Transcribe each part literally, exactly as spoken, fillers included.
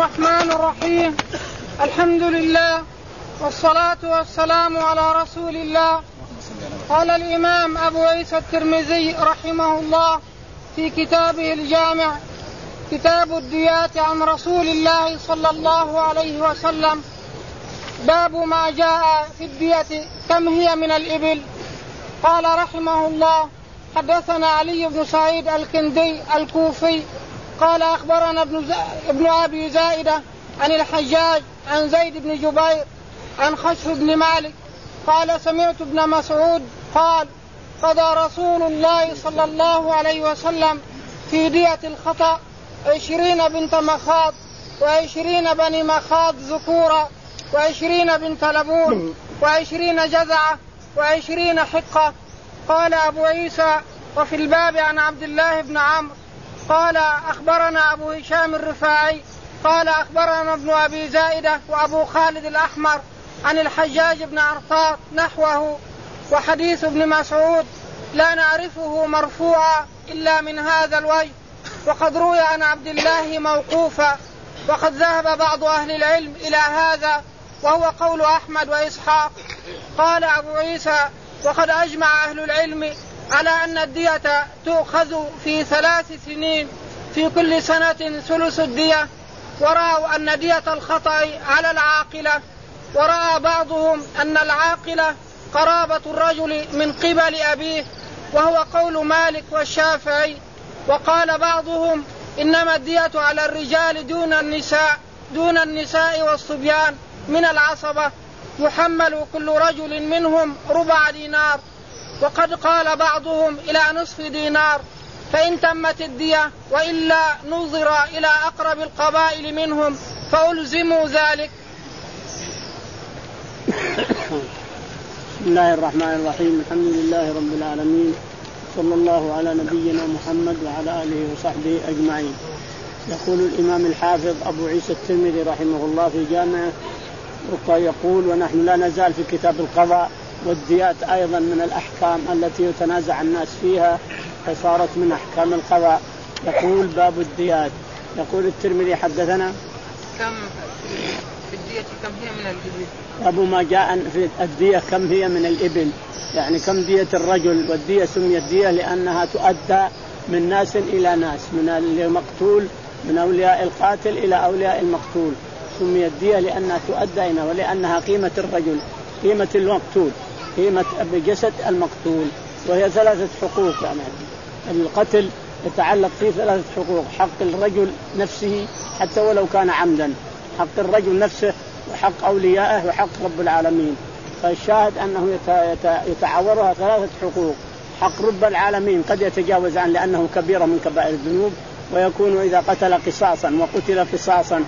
الرحمن الرحيم. الحمد لله والصلاة والسلام على رسول الله. قال الإمام أبو عيسى الترمذي رحمه الله في كتابه الجامع كتاب الديات عن رسول الله صلى الله عليه وسلم باب ما جاء في الدية كم هي من الإبل. قال رحمه الله حدثنا علي بن سعيد الكندي الكوفي قال أخبرنا ابن, ابن أبي زائدة عن الحجاج عن زيد بن جبير عن خشف بن مالك قال سمعت ابن مسعود قال قضى رسول الله صلى الله عليه وسلم في دية الخطأ عشرين بنت مخاض وعشرين بني مخاض ذكورا وعشرين بنت لبون وعشرين جزعة وعشرين حقة. قال أبو عيسى وفي الباب عن عبد الله بن عمرو قال أخبرنا أبو هشام الرفاعي قال أخبرنا ابن أبي زائدة وأبو خالد الأحمر عن الحجاج بن عرطاط نحوه. وحديث ابن مسعود لا نعرفه مرفوعا إلا من هذا الوجه وقد روي عن عبد الله موقوفا وقد ذهب بعض أهل العلم إلى هذا وهو قول أحمد وإسحاق. قال أبو عيسى وقد أجمع أهل العلم على أن الدية تؤخذ في ثلاث سنين في كل سنة ثلث الدية ورأوا أن دية الخطأ على العاقلة. ورأى بعضهم أن العاقلة قرابة الرجل من قبل أبيه وهو قول مالك والشافعي. وقال بعضهم إنما الدية على الرجال دون النساء دون النساء والصبيان من العصبة يحمل كل رجل منهم ربع دينار. وقد قال بعضهم إلى نصف دينار فإن تمت الدية وإلا نظر إلى أقرب القبائل منهم فألزموا ذلك. بسم الله الرحمن الرحيم. الحمد لله رب العالمين صلى الله على نبينا محمد وعلى آله وصحبه أجمعين. يقول الإمام الحافظ أبو عيسى الترمذي رحمه الله في جامعه يقول ونحن لا نزال في كتاب القضاء والديات أيضا من الأحكام التي يتنازع الناس فيها فصارت من أحكام القضاء. يقول باب الديات. يقول الترمذي حدثنا كم في الدية كم هي من الإبل. أبو ما جاء في الدية كم هي من الإبل يعني كم دية الرجل. والدية سميت دية لأنها تؤدى من ناس إلى ناس من المقتول من أولياء القاتل إلى أولياء المقتول. سميت دية لأنها تؤدى هنا ولأنها قيمة الرجل قيمة المقتول قيمة بجسد المقتول. وهي ثلاثة حقوق يعني القتل يتعلق فيه ثلاثة حقوق. حق الرجل نفسه حتى ولو كان عمدا حق الرجل نفسه وحق أوليائه وحق رب العالمين. فالشاهد أنه يتعاورها ثلاثة حقوق. حق رب العالمين قد يتجاوز عنه لأنه كبيرة من كبائر الذنوب ويكون إذا قتل قصاصا وقتل قصاصا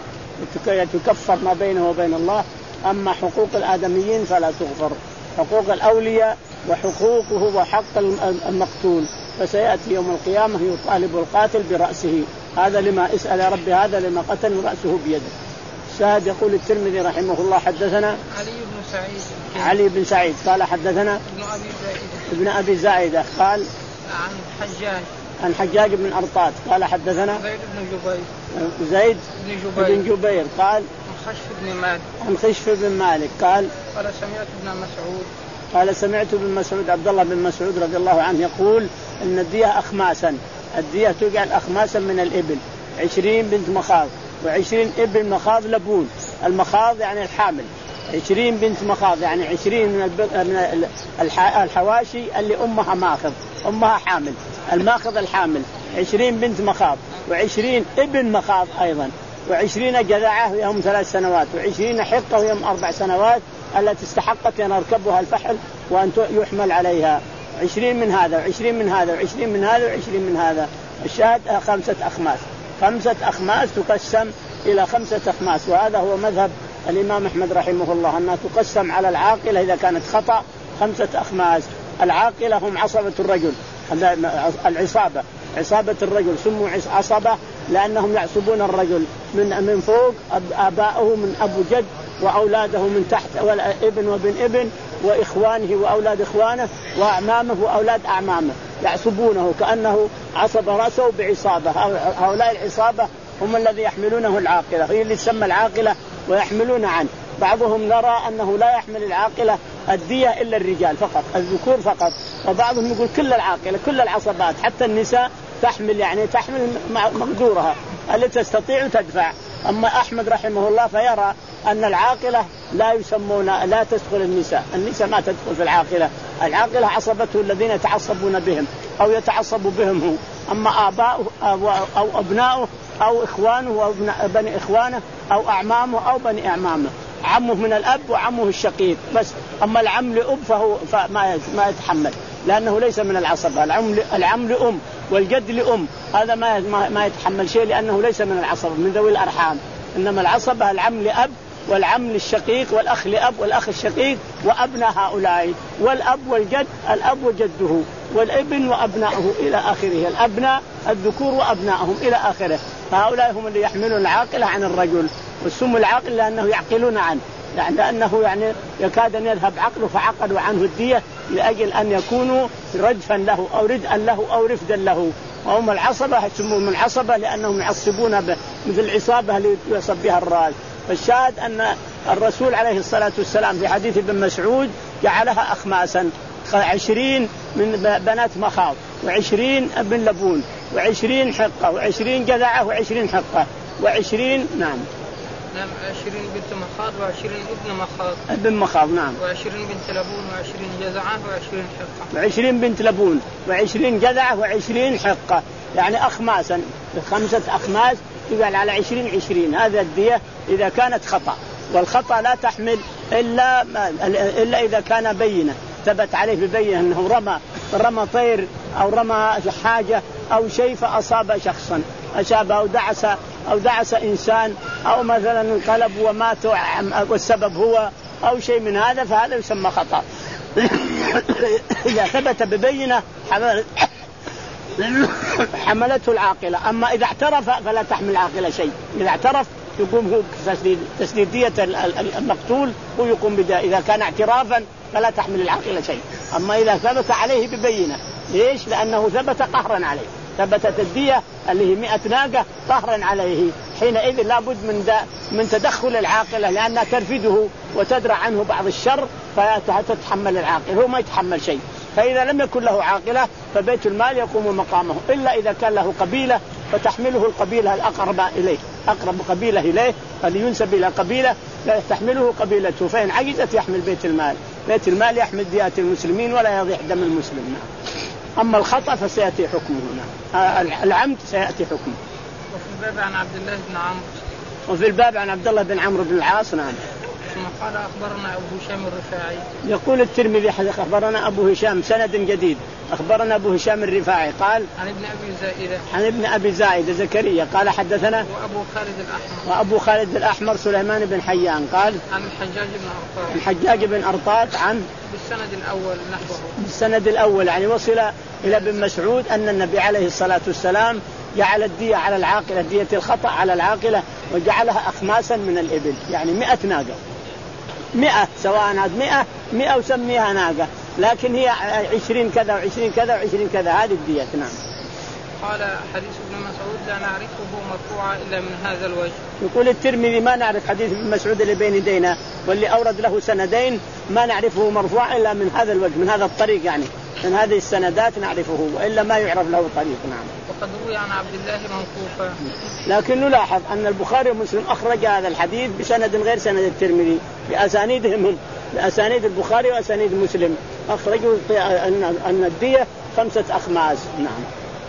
يتكفر ما بينه وبين الله. أما حقوق الآدميين فلا تغفر. حقوق الأولياء وحقوقه وحق المقتول فسيأتي يوم القيامة يطالب القاتل برأسه هذا لما اسأل يا ربي هذا لما قتل رأسه بيده. شاهد. يقول الترمذي رحمه الله حدثنا علي بن سعيد علي بن سعيد قال حدثنا ابن أبي زائدة ابن أبي زائدة قال عن حجاج عن حجاج بن أرطاط قال حدثنا زيد بن جبير زيد بن جبير, بن جبير قال عن خشف بن مالك عن خشف بن مالك قال قال سمعت ابن مسعود قال سمعت ابن مسعود عبد الله بن مسعود رضي الله عنه يقول إن الدية أخماسا. الدية تجعل أخماسا من الإبل عشرين بنت مخاض وعشرين ابن مخاض لبون. المخاض يعني الحامل. عشرين بنت مخاض يعني عشرين من الحواشي اللي أمها ماخذ أمها حامل الماخذ الحامل عشرين بنت مخاض وعشرين ابن مخاض أيضا وعشرين جذعة وهم ثلاث سنوات وعشرين حقة وهم أربع سنوات التي استحقت أن يركبها الفحل وأن يحمل عليها. عشرين من هذا وعشرين من هذا وعشرين من هذا وعشرين من هذا. الشاهد خمسة أخماس. خمسة أخماس تقسم إلى خمسة أخماس. وهذا هو مذهب الإمام أحمد رحمه الله أنها تقسم على العاقلة إذا كانت خطأ خمسة أخماس. العاقلة هم عصبة الرجل العصابة عصابة الرجل سموا عصبة لأنهم يعصبون الرجل من من فوق آباؤه من أبو جد وأولاده من تحت ابن وابن ابن وإخوانه وأولاد إخوانه وأعمامه وأولاد أعمامه يعصبونه كأنه عصب رأسه بعصابة. هؤلاء العصابة هم الذي يحملونه العاقلة، هي اللي تسمى العاقلة ويحملون عنه. بعضهم نرى أنه لا يحمل العاقلة الدية إلا الرجال فقط، الذكور فقط، وبعضهم يقول كل العاقلة كل العصبات حتى النساء تحمل، يعني تحمل مقدورها التي تستطيع تدفع. أما أحمد رحمه الله فيرى أن العاقلة لا يسمون لا تدخل النساء، النساء ما تدخل في العاقلة، العاقلة عصبته الذين يتعصبون بهم أو يتعصب بهم هو، أما آباؤه أو أبناؤه أو إخوانه أو بني إخوانه أو أعمامه أو بني أعمامه، عمه من الأب وعمه الشقيق بس. أما العم لأب فهو فما ما يتحمل لأنه ليس من العصبة. العم العم لأم والجد لأم هذا ما ما يتحمل شيء لأنه ليس من العصبة من ذوي الأرحام. إنما العصبة العم لأب والعم للشقيق والأخ لأب والأخ الشقيق وأبناء هؤلاء، والأب والجد الأب وجده والابن وأبنائه إلى آخره، الأبناء الذكور وأبنائهم إلى آخره. هؤلاء هم اللي يحملون العاقلة عن الرجل، والسموا العاقل لأنه يعقلون عنه، يعني لأنه يعني يكاد أن يذهب عقله فعقلوا عنه الدية لأجل أن يكونوا ردفا له أو ردءا له أو رفدا له. وهم العصبة يسمون العصبة لأنهم يعصبون مثل العصابة اللي يصب بها الراس. فالشاهد أن الرسول عليه الصلاة والسلام في حديث ابن مسعود جعلها أخماسا، عشرين من بنات مخاض وعشرين ابن لبون وعشرين حقة وعشرين جذعة وعشرين حقة وعشرين نعم نعم عشرين بنت مخاض وعشرين ابن مخاض ابن مخاض نعم وعشرين بنت لبون وعشرين جذعة وعشرين حقة وعشرين بنت لبون وعشرين جذعة وعشرين حقة، يعني أخماسا خمسة أخماس يقال على عشرين عشرين. هذا الدية إذا كانت خطأ، والخطأ لا تحمل إلا إلا إذا كان بينة ثبت عليه ببينة أنه رمى رمى طير أو رمى حاجة أو شيء فأصاب شخصا أصاب أو دعس أو دعس إنسان أو مثلا انقلب ومات والسبب هو أو شيء من هذا فهذا يسمى خطأ. إذا ثبت ببينة حملته العاقلة. أما إذا اعترف فلا تحمل العاقلة شيء، إذا اعترف يقوم هو تسديد دية المقتول ويقوم بدا. إذا كان اعترافا فلا تحمل العاقلة شيء. أما إذا ثبت عليه ببينة، ليش؟ لأنه ثبت قهرا عليه، ثبتت الدية اللي هي مئة ناقة قهرا عليه، حينئذ لابد من من تدخل العاقلة لأنها ترفده وتدرع عنه بعض الشر فتتحمل العاقلة، هو ما يتحمل شيء. فإذا لم يكن له عاقلة فبيت المال يقوم مقامه، إلا إذا كان له قبيلة فتحمله القبيلة الأقرب إليه، أقرب قبيلة إليه فلينسب إلى قبيلة تحمله قبيلته، فإن عجزت يحمل بيت المال. بيت المال يحمل ديات المسلمين ولا يضيع دم المسلم. أما الخطأ فسيأتي حكمه، العمد سيأتي حكمه. وفي الباب عن عبد الله بن عمرو وفي الباب عن عبد الله بن عمرو بن العاص. نعم. ثم قال أخبرنا أبو هشام الرفاعي. يقول الترمذي أخبرنا أبو هشام سند جديد، أخبرنا أبو هشام الرفاعي قال عن ابن أبي زائدة عن ابن أبي زائدة زكريا قال حدثنا وأبو خالد الأحمر وأبو خالد الأحمر سليمان بن حيان قال عن الحجاج بن أرطاط الحجاج بن أرطاط عن بالسند الأول نحوه بالسند الأول، يعني وصل إلى ابن مسعود أن النبي عليه الصلاة والسلام جعل الدية على العاقلة، دية الخطأ على العاقلة، وجعلها أخماسا من الإبل، يعني مئة ناقة، مئة سواء عاد مئة مئة وسميها ناقة، لكن هي عشرين كذا وعشرين كذا وعشرين كذا، هذه الدية. نعم. قال حديث ابن مسعود لا نعرفه مرفوعا إلا من هذا الوجه. يقول الترمذي ما نعرف حديث ابن مسعود اللي بين يدينا واللي أورد له سندين ما نعرفه مرفوعا إلا من هذا الوجه، من هذا الطريق، يعني من هذه السندات نعرفه وإلا ما يعرف له طريق. نعم. وقد روي عن عبد الله موقوفا، لكن نلاحظ أن البخاري ومسلم أخرج هذا الحديث بسند غير سند الترمذي، بأسانيدهم هم، بأسانيد البخاري وأسانيد مسلم، أخرجوا أن الدية خمسة أخماس. نعم.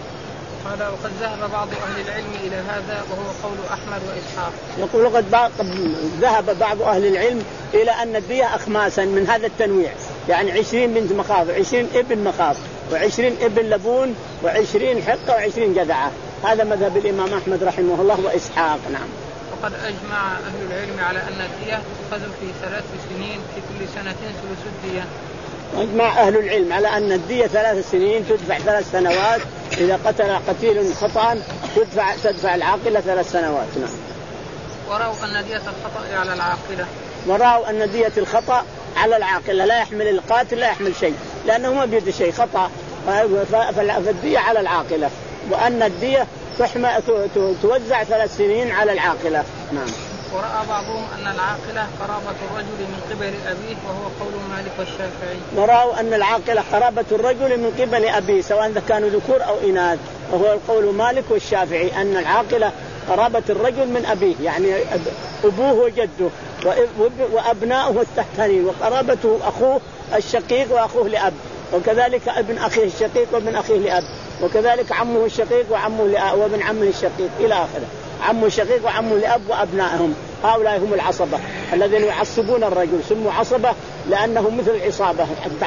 قال وقد ذهب بعض أهل العلم إلى هذا وهو قول أحمد وإسحاق. يقول قد ذهب بعض أهل العلم إلى أن الدية أخماسا من هذا التنويع، يعني عشرين بنت مخاض وعشرين ابن مخاض وعشرين ابن لبون وعشرين حقة وعشرين جذعة، هذا مذهب الإمام أحمد رحمه الله وإسحاق. نعم. وقد أجمع أهل العلم على أن الدية تؤخذ في ثلاث سنين في كل سنة ثلث الدية. أجمع أهل العلم على أن الدية ثلاث سنين تدفع ثلاث سنوات، إذا قتل قتيل خطأ تدفع تدفع العاقلة ثلاث سنوات. نعم. ورأوا أن دية الخطأ على العاقلة ورأوا أن دية الخطأ على العاقلة، لا يحمل القاتل لا يحمل شيء لأنه ما بيد شيء خطأ، فالدية على العاقلة، وأن الدية تحمى توزع ثلاث سنين على العاقلة. نعم. ورأى بعضهم أن العاقلة قرابة الرجل من قبل أبيه وهو قول مالك والشافعي. ورأوا أن العاقلة قرابة الرجل من قبل أبيه سواء كانوا ذكور أو إناث، وهو القول مالك والشافعي أن العاقلة قرابة الرجل من أبيه، يعني أبوه وجده وأبناؤه التحتانين، وقرابته أخوه الشقيق وأخوه لأب، وكذلك ابن أخيه الشقيق وابن أخيه لأب، وكذلك عمه الشقيق وعمه لأب وابن عمه الشقيق إلى آخره، عمه الشقيق وعمه لأب وأبنائهم، هؤلاء هم العصبة الذين يعصبون الرجل، سموا عصبة لأنهم مثل العصابة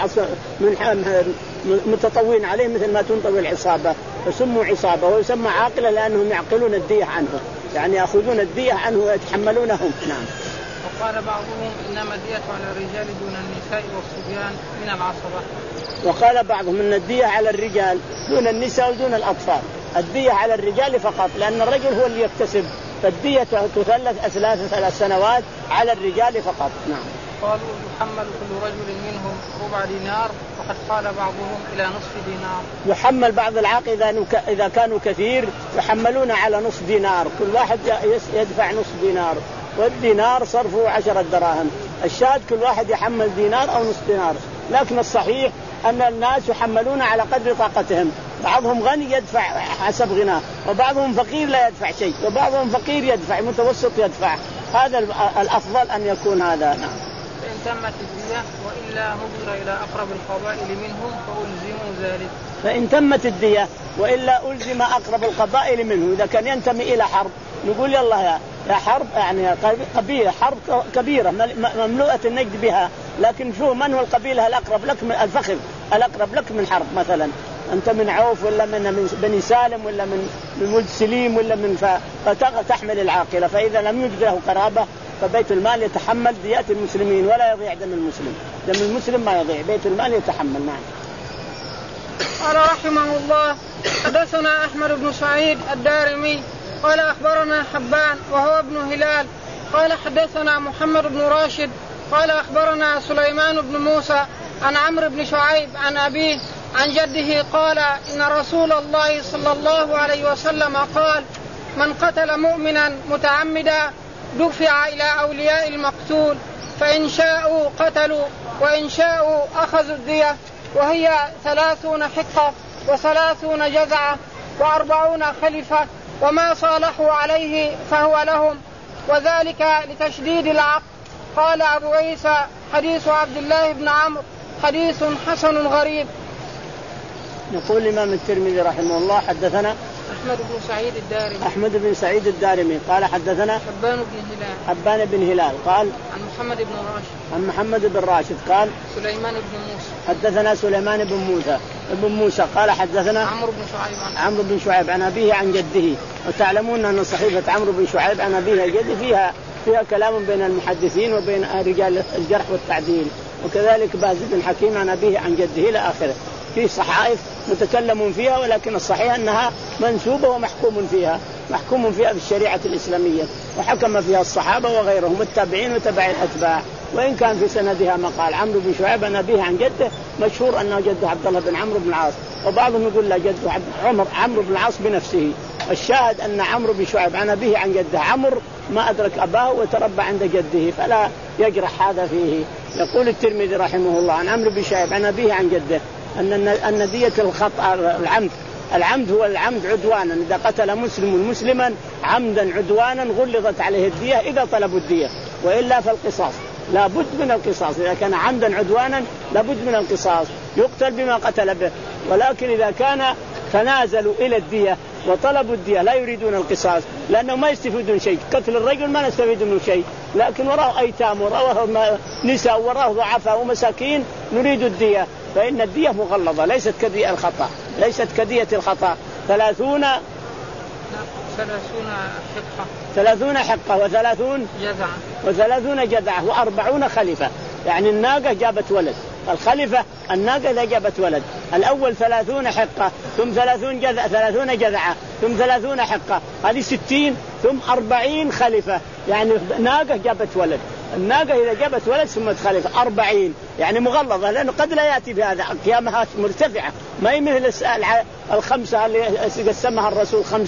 من متطوين عليه مثل ما تنطوي العصابة، فسموا عصابة. ويسمى عاقلة لأنهم يعقلون الدية عنه، يعني يأخذون الدية عنه ويتحملونهم. نعم. وقال بعضهم إنما الدية على الرجال دون النساء والصبيان من العصبة. وقال بعضهم إن الدية على الرجال دون النساء ودون الأطفال، الدية على الرجال فقط لأن الرجل هو اللي يكتسب، فالدية تثلث أثلاث ثلاث سنوات على الرجال فقط. نعم. قالوا يحمل كل رجل منهم ربع دينار، وقد قال بعضهم إلى نصف دينار. يحمل بعض العاقل إذا كانوا كثير يحملون على نصف دينار، كل واحد يدفع نصف دينار، والدينار صرفه عشرة دراهم، الشاهد كل واحد يحمل دينار أو نصف دينار. لكن الصحيح أن الناس يحملون على قدر طاقتهم، بعضهم غني يدفع حسب غناه، وبعضهم فقير لا يدفع شيء، وبعضهم فقير يدفع، متوسط يدفع، هذا الأفضل أن يكون هذا. نعم. فإن تمت الدية وإلا هجر إلى أقرب القبائل منهم فألزموا ذلك. فإن تمت الدية وإلا ألزم أقرب القبائل منه، إذا كان ينتمي إلى حرب نقول يلا يا يا حرب، يعني قبيلة حرب كبيرة مملوءة النجد بها، لكن شو من هو القبيلة الأقرب لك من الفخذ، الأقرب لك من حرب، مثلا أنت من عوف ولا من بني سالم ولا من من ولد سليم ولا من فتحمل العاقلة، فإذا لم يوجد له قرابة فبيت المال يتحمل ديات المسلمين ولا يضيع دم المسلم، دم المسلم ما يضيع، بيت المال يتحمل. نعم. قال رحمه الله حدثنا أحمد بن سعيد الدارمي قال أخبرنا حبان وهو ابن هلال قال حدثنا محمد بن راشد قال أخبرنا سليمان بن موسى عن عمرو بن شعيب عن أبيه عن جده قال إن رسول الله صلى الله عليه وسلم قال من قتل مؤمنا متعمدا دفع إلى أولياء المقتول، فإن شاءوا قتلوا وإن شاءوا أخذوا الدية، وهي ثلاثون حقة وثلاثون جذعة وأربعون خلفة، وما صالحوا عليه فهو لهم، وذلك لتشديد العقد. قال أبو عيسى حديث عبد الله بن عمرو حديث حسن غريب. يقول الإمام الترمذي رحمه الله حدثنا أحمد بن سعيد الدارمي أحمد بن سعيد الدارمي قال حدثنا حبان بن هلال حبان بن هلال قال عن محمد بن راشد عن محمد بن راشد قال سليمان بن موسى حدثنا سليمان بن موسى ابن موسى قال حدثنا عمرو بن شعيب عن عمرو بن شعيب عن أبيه عن جده. وتعلمون أن صحيفة عمرو بن شعيب عن أبيه جده فيها فيها كلام بين المحدثين وبين رجال الجرح والتعديل، وكذلك باز بن حكيم عن أبيه عن جده إلى آخره، في صحائف متكلم فيها، ولكن الصحيح أنها منسوبة ومحكوم فيها محكوم فيها في الشريعة الإسلامية، وحكم فيها الصحابة وغيرهم والتابعين وتبع الأتباع، وإن كان في سندها ما قال عمرو بن شعيب عن أبيه عن جده، مشهور أنه جده عبد الله بن عمرو بن العاص، وبعضهم يقول لا جده عمر عمرو بن العاص بنفسه. الشاهد أن عمرو بن شعيب عن أبيه عن جده، عمرو ما أدرك أباه وتربى عند جده فلا يجرح هذا فيه. يقول الترمذي رحمه الله عن عمرو بن شعيب عن أبيه عن جده أن أن دية الخطأ العمد العمد هو العمد عدوانا، إذا قتل مسلم مسلما عمدا عدوانا غلظت عليه الدية إذا طلبوا الدية، وإلا فالقصاص لابد من القصاص، إذا كان عمدا عدوانا لابد من القصاص، يقتل بما قتل به. ولكن إذا كان تنازلوا إلى الدية وطلبوا الدية لا يريدون القصاص لأنه ما يستفيدون شيء، قتل الرجل ما نستفيد منه شيء، لكن وراه أيتام وراه نساء وراه ضعفاء ومساكين نريد الدية، فإن الدية مغلظة ليست كدية الخطأ، ليست كدية الخطأ. ثلاثون ثلاثون حقة ثلاثون حقة وثلاثون جذعة وثلاثون جذعة وأربعون خلفة، يعني الناقة جابت ولد، الخلفة الناقة إذا جابت ولد، الأول ثلاثون حقة ثم ثلاثون جذعة ثلاثون جذعة ثم ثلاثون حقة، هذه ستين ثم أربعين خلفة، يعني ناقة جابت ولد، الناقة إذا جابت ولد ثم خلفة أربعين، يعني مغلظة، لأنه قد لا يأتي بهذا قيامها مرتفعة، ما هي مثل الخمسة اللي قسمها الرسول خمس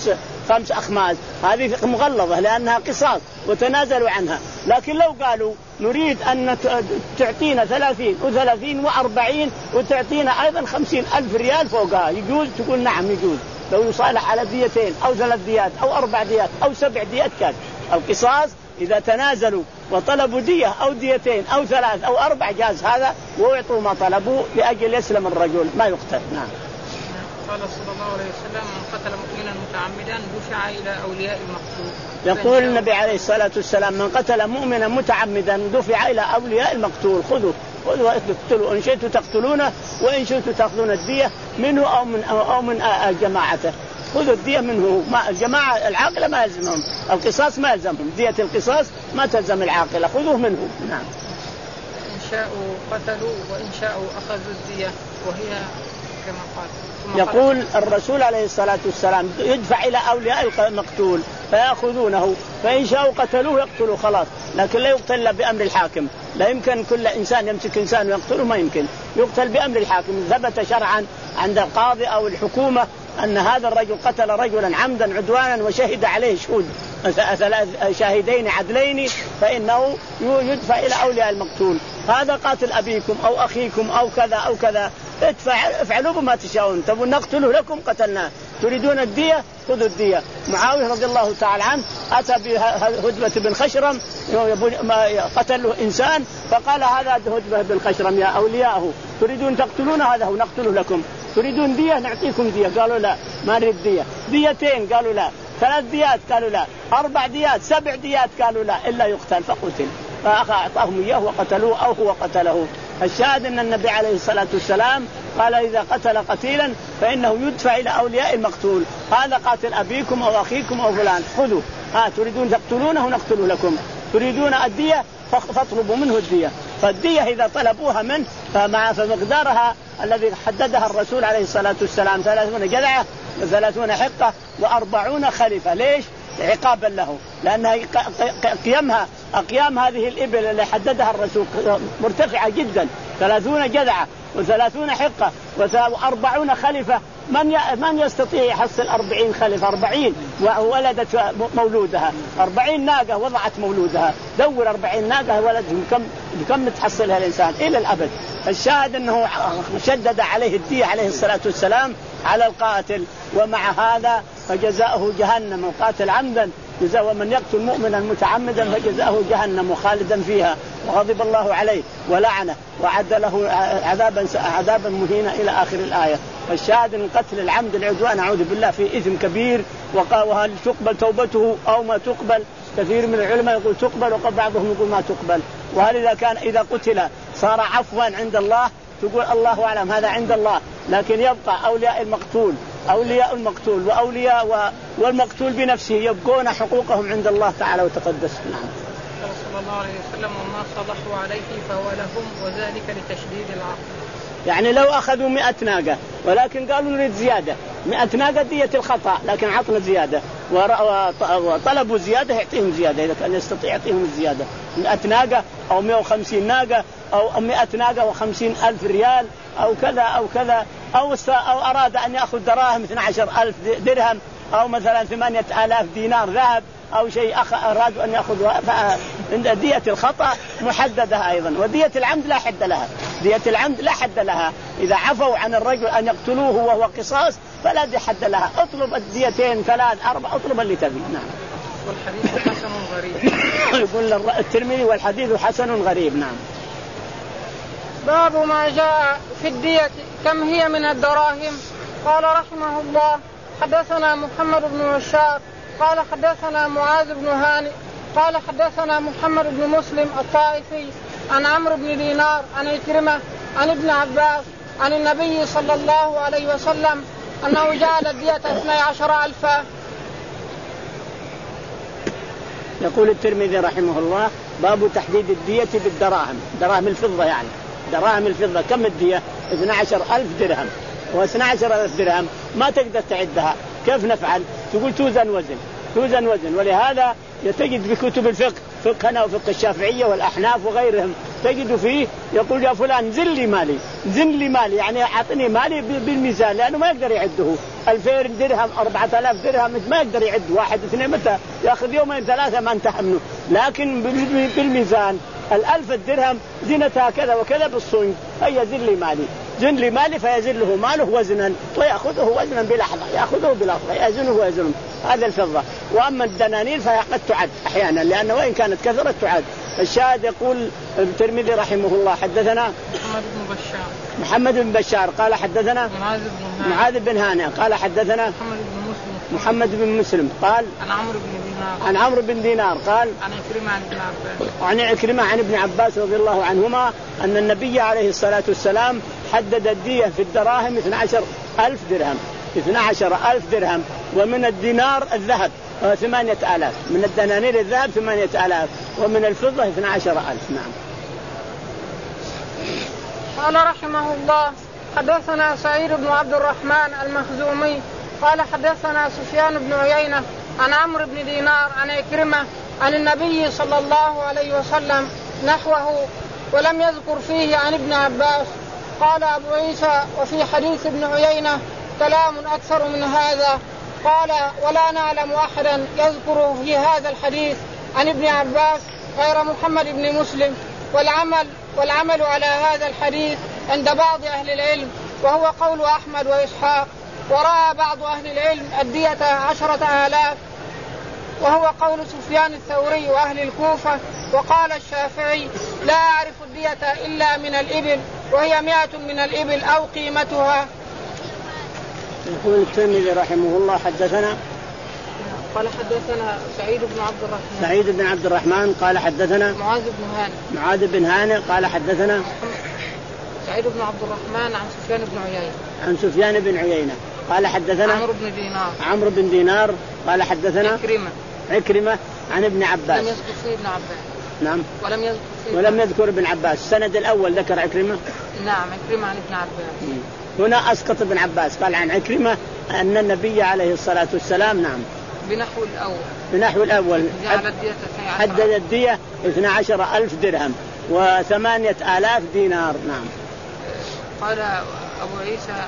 خمس أخماس، هذه مغلظة لأنها قصاص وتنازلوا عنها. لكن لو قالوا نريد أن تعطينا ثلاثين وثلاثين وأربعين وتعطينا أيضا خمسين ألف ريال فوقها، يجوز؟ تقول نعم يجوز، لو يصالح على ديتين أو ثلاث ديات أو أربع ديات أو سبع ديات. كان القصاص إذا تنازلوا وطلبوا دية أو ديتين أو ثلاث أو أربع جاز هذا، ويعطوا ما طلبوا لأجل يسلم الرجل ما يقتل. نعم. قال صلى الله عليه وسلم: من قتل مؤمنا متعمدا دفع إلى أولياء المقتول. يقول النبي عليه الصلاة والسلام: من قتل مؤمنا متعمدا دفع إلى أولياء المقتول. خذوا خذوا اقتلوا، إن شئتوا تقتلونه وإن شئتوا تأخذون الدية منه أو من أو من جماعته. خذوا الدية منه. ما الجماعة العاقلة ما يلزمهم القصاص، ما يلزمهم دية القصاص، ما تلزم العاقلة. خذوه منه. نعم. إن شاءوا قتلوا وإن شاءوا أخذوا الدية، وهي كما قال. يقول الرسول عليه الصلاة والسلام: يدفع إلى أولياء المقتول فيأخذونه، فإن شاءوا قتلوه يقتلوا خلاص، لكن لا يقتل إلا بأمر الحاكم. لا يمكن كل إنسان يمسك إنسان ويقتله، ما يمكن، يقتل بأمر الحاكم. ثبت شرعا عند القاضي أو الحكومة أن هذا الرجل قتل رجلا عمدا عدوانا وشهد عليه شهود ثلاث شاهدين عدلين، فإنه يدفع إلى أولياء المقتول. هذا قاتل أبيكم أو أخيكم أو كذا أو كذا، ادفع افعلوا بما تشاءون. تبون نقتله لكم قتلناه، تريدون الدية خذوا الدية. معاوية رضي الله تعالى عنه أتى بهدبة بن خشرم قتله إنسان، فقال: هذا هدبة بن خشرم يا أولياءه، تريدون تقتلون هذا هو نقتله لكم، تريدون دية نعطيكم دية. قالوا لا ما نريد دية. ديتين قالوا لا، ثلاث ديات قالوا لا، أربع ديات، سبع ديات قالوا لا، إلا يقتل. فقتل، فأعطاهم إياه وقتلوه أو هو قتله. الشاهد أن النبي عليه الصلاة والسلام قال: إذا قتل قتيلا فإنه يدفع إلى أولياء المقتول. هذا قاتل أبيكم أو أخيكم أو فلان، خذوا. ها تريدون تقتلونه نقتل لكم، تريدون الدية فاطلبوا منه الدية. فالدية إذا طلبوها منه فمع فمقدارها الذي حددها الرسول عليه الصلاة والسلام: ثلاثون جذعة وثلاثون حقة وأربعون خليفة. ليش؟ عقابا له، لأنها قيمها أقيام هذه الإبل اللي حددها الرسول مرتفعة جدا، ثلاثون جذعة وثلاثون حقة وأربعون خليفة. من من يستطيع يحصل أربعين خليفة؟ أربعين وولدت مولودها، أربعين ناقة وضعت مولودها، دور أربعين ناقة ولدهم، كم كم تحصلها الإنسان إلى الأبد. الشاهد أنه شدد عليه الدية عليه الصلاة والسلام على القاتل، ومع هذا فجزاؤه جهنم. القاتل عمدا جزاء، ومن يقتل مؤمنا متعمدا فجزاؤه جهنم خالدا فيها وغضب الله عليه ولعنه وعد له عذابا عذابا مهينا إلى آخر الآية. الشاهد أن قتل العمد العدوان أعوذ بالله في إثم كبير، وهل تقبل توبته أو ما تقبل؟ كثير من العلماء يقول تقبل، وبعضهم يقول ما تقبل. وهل إذا كان إذا قتل صار عفوا عند الله؟ تقول الله أعلم، هذا عند الله. لكن يبقى أولياء المقتول أولياء المقتول وأولياء والمقتول بنفسه يبقون حقوقهم عند الله تعالى وتقدس. نعم. صلى الله عليه وسلم: وما صلحوا عليه فهو لهم، وذلك لتشديد العقل. يعني لو أخذوا مئة ناقة ولكن قالوا نريد زيادة، مئة ناقة دية الخطأ لكن عطنا زيادة، وطلبوا زيادة يعطيهم زيادة إذا كان يستطيع يعطيهم الزيادة، مئة ناقة أو مئة وخمسين ناقة أو مئة ناقة وخمسين ألف ريال أو كذا أو كذا، أو أو أراد أن يأخذ دراهم اثني عشر ألف درهم أو مثلا ثمانية آلاف دينار ذهب أو شيء أخ أرادوا أن يأخذوا. فعند دية الخطأ محددة أيضا، ودية العمد لا حد لها، دية العمد لا حد لها. إذا عفوا عن الرجل أن يقتلوه وهو قصاص فلا دي حد لها، اطلب الديتين ثلاث أربع، اطلب اللي تبي. نعم. والحديث حسن غريب. يقول الترمذي: والحديث حسن غريب. نعم. باب ما جاء في الدية كم هي من الدراهم. قال رحمه الله: حدثنا محمد بن بشار قال حدثنا معاذ بن هاني قال حدثنا محمد بن مسلم الطائفي عن عمرو بن دينار عن عكرمة عن ابن عباس عن النبي صلى الله عليه وسلم أنه جعل الدية اثني عشر ألفا. يقول الترمذي رحمه الله: باب تحديد الدية بالدراهم، دراهم الفضة، يعني دراهم الفضة. كم الدية؟ اثني عشر ألف درهم، واثني عشر ألف درهم ما تقدر تعدها، كيف نفعل؟ تقول توزن وزن، توزن وزن. ولهذا تجد بكتب الفقه، فقهنا وفقه الشافعية والأحناف وغيرهم، تجد فيه يقول: يا فلان زن لي مالي، زن لي مالي، يعني أعطني مالي بالميزان، لأنه ما يقدر يعده، ألفين درهم أربعة آلاف درهم ما يقدر يعد واحد اثنين متى يأخذ يومين ثلاثة ما انتهى منه. لكن بالميزان الألف الدرهم زنتها كذا وكذا بالصنج هي زل مالي زن لي مالي فيزله ماله وزنا ويأخذه وزنا بلحظة يأخذه بلحظة يزنه ويزنه هذا الفضة. وأما الدنانير فقد تعد أحيانا لأنه وإن كانت كثرت تعد. الشاهد يقول الترمذي رحمه الله حدثنا محمد بن بشار محمد بن بشار قال حدثنا معاذ بن هانئ قال حدثنا محمد بن مسلم محمد بن مسلم قال عن عمرو بن دينار عن عمرو بن دينار قال عن عكرمة عن ابن عباس عن عكرمة عن ابن عباس رضي الله عنهما أن النبي عليه الصلاة والسلام حدد الدية في الدراهم اثني عشر ألف درهم اثني عشر ألف درهم ومن الدينار الذهب ثمانية آلاف من الدنانير الذهب ثمانية آلاف ومن الفضة اثني عشر ألف. نعم. قال رحمه الله حدثنا سعيد بن عبد الرحمن المخزومي قال حدثنا سفيان بن عيينة عن عمرو بن دينار عن عكرمة عن النبي صلى الله عليه وسلم نحوه ولم يذكر فيه عن ابن عباس. قال أبو عيسى وفي حديث ابن عيينة كلام أكثر من هذا. قال ولا نعلم أحدا يذكر في هذا الحديث عن ابن عباس غير محمد بن مسلم. والعمل, والعمل على هذا الحديث عند بعض أهل العلم وهو قول أحمد وإسحاق. ورأى بعض أهل العلم الدية عشرة آلاف وهو قول سفيان الثوري وأهل الكوفة. وقال الشافعي لا أعرف الدية إلا من الإبل وهي مئة من الإبل أو قيمتها. يقول الترمذي رحمه الله حدثنا قال حدثنا سعيد بن عبد الرحمن سعيد بن عبد الرحمن قال حدثنا معاذ بن هانئ معاذ بن هانئ قال حدثنا سعيد بن عبد الرحمن عن سفيان بن عيينة عن سفيان بن عيينة قال حدثنا عمرو بن دينار عمرو بن دينار قال حدثنا عكرمة عكرمة عن ابن عباس. لم يذكر فيه ابن عباس. نعم. ولم يذكر فيه ولم يذكر ابن عباس. السند الأول ذكر عكرمة. نعم عكرمة عن ابن عباس. هنا أسقط ابن عباس قال عن عكرمة أن النبي عليه الصلاة والسلام نعم بنحو الأول بنحو الأول حدد الدية اثني عشر ألف درهم وثمانية آلاف دينار. نعم. قال أبو عيسى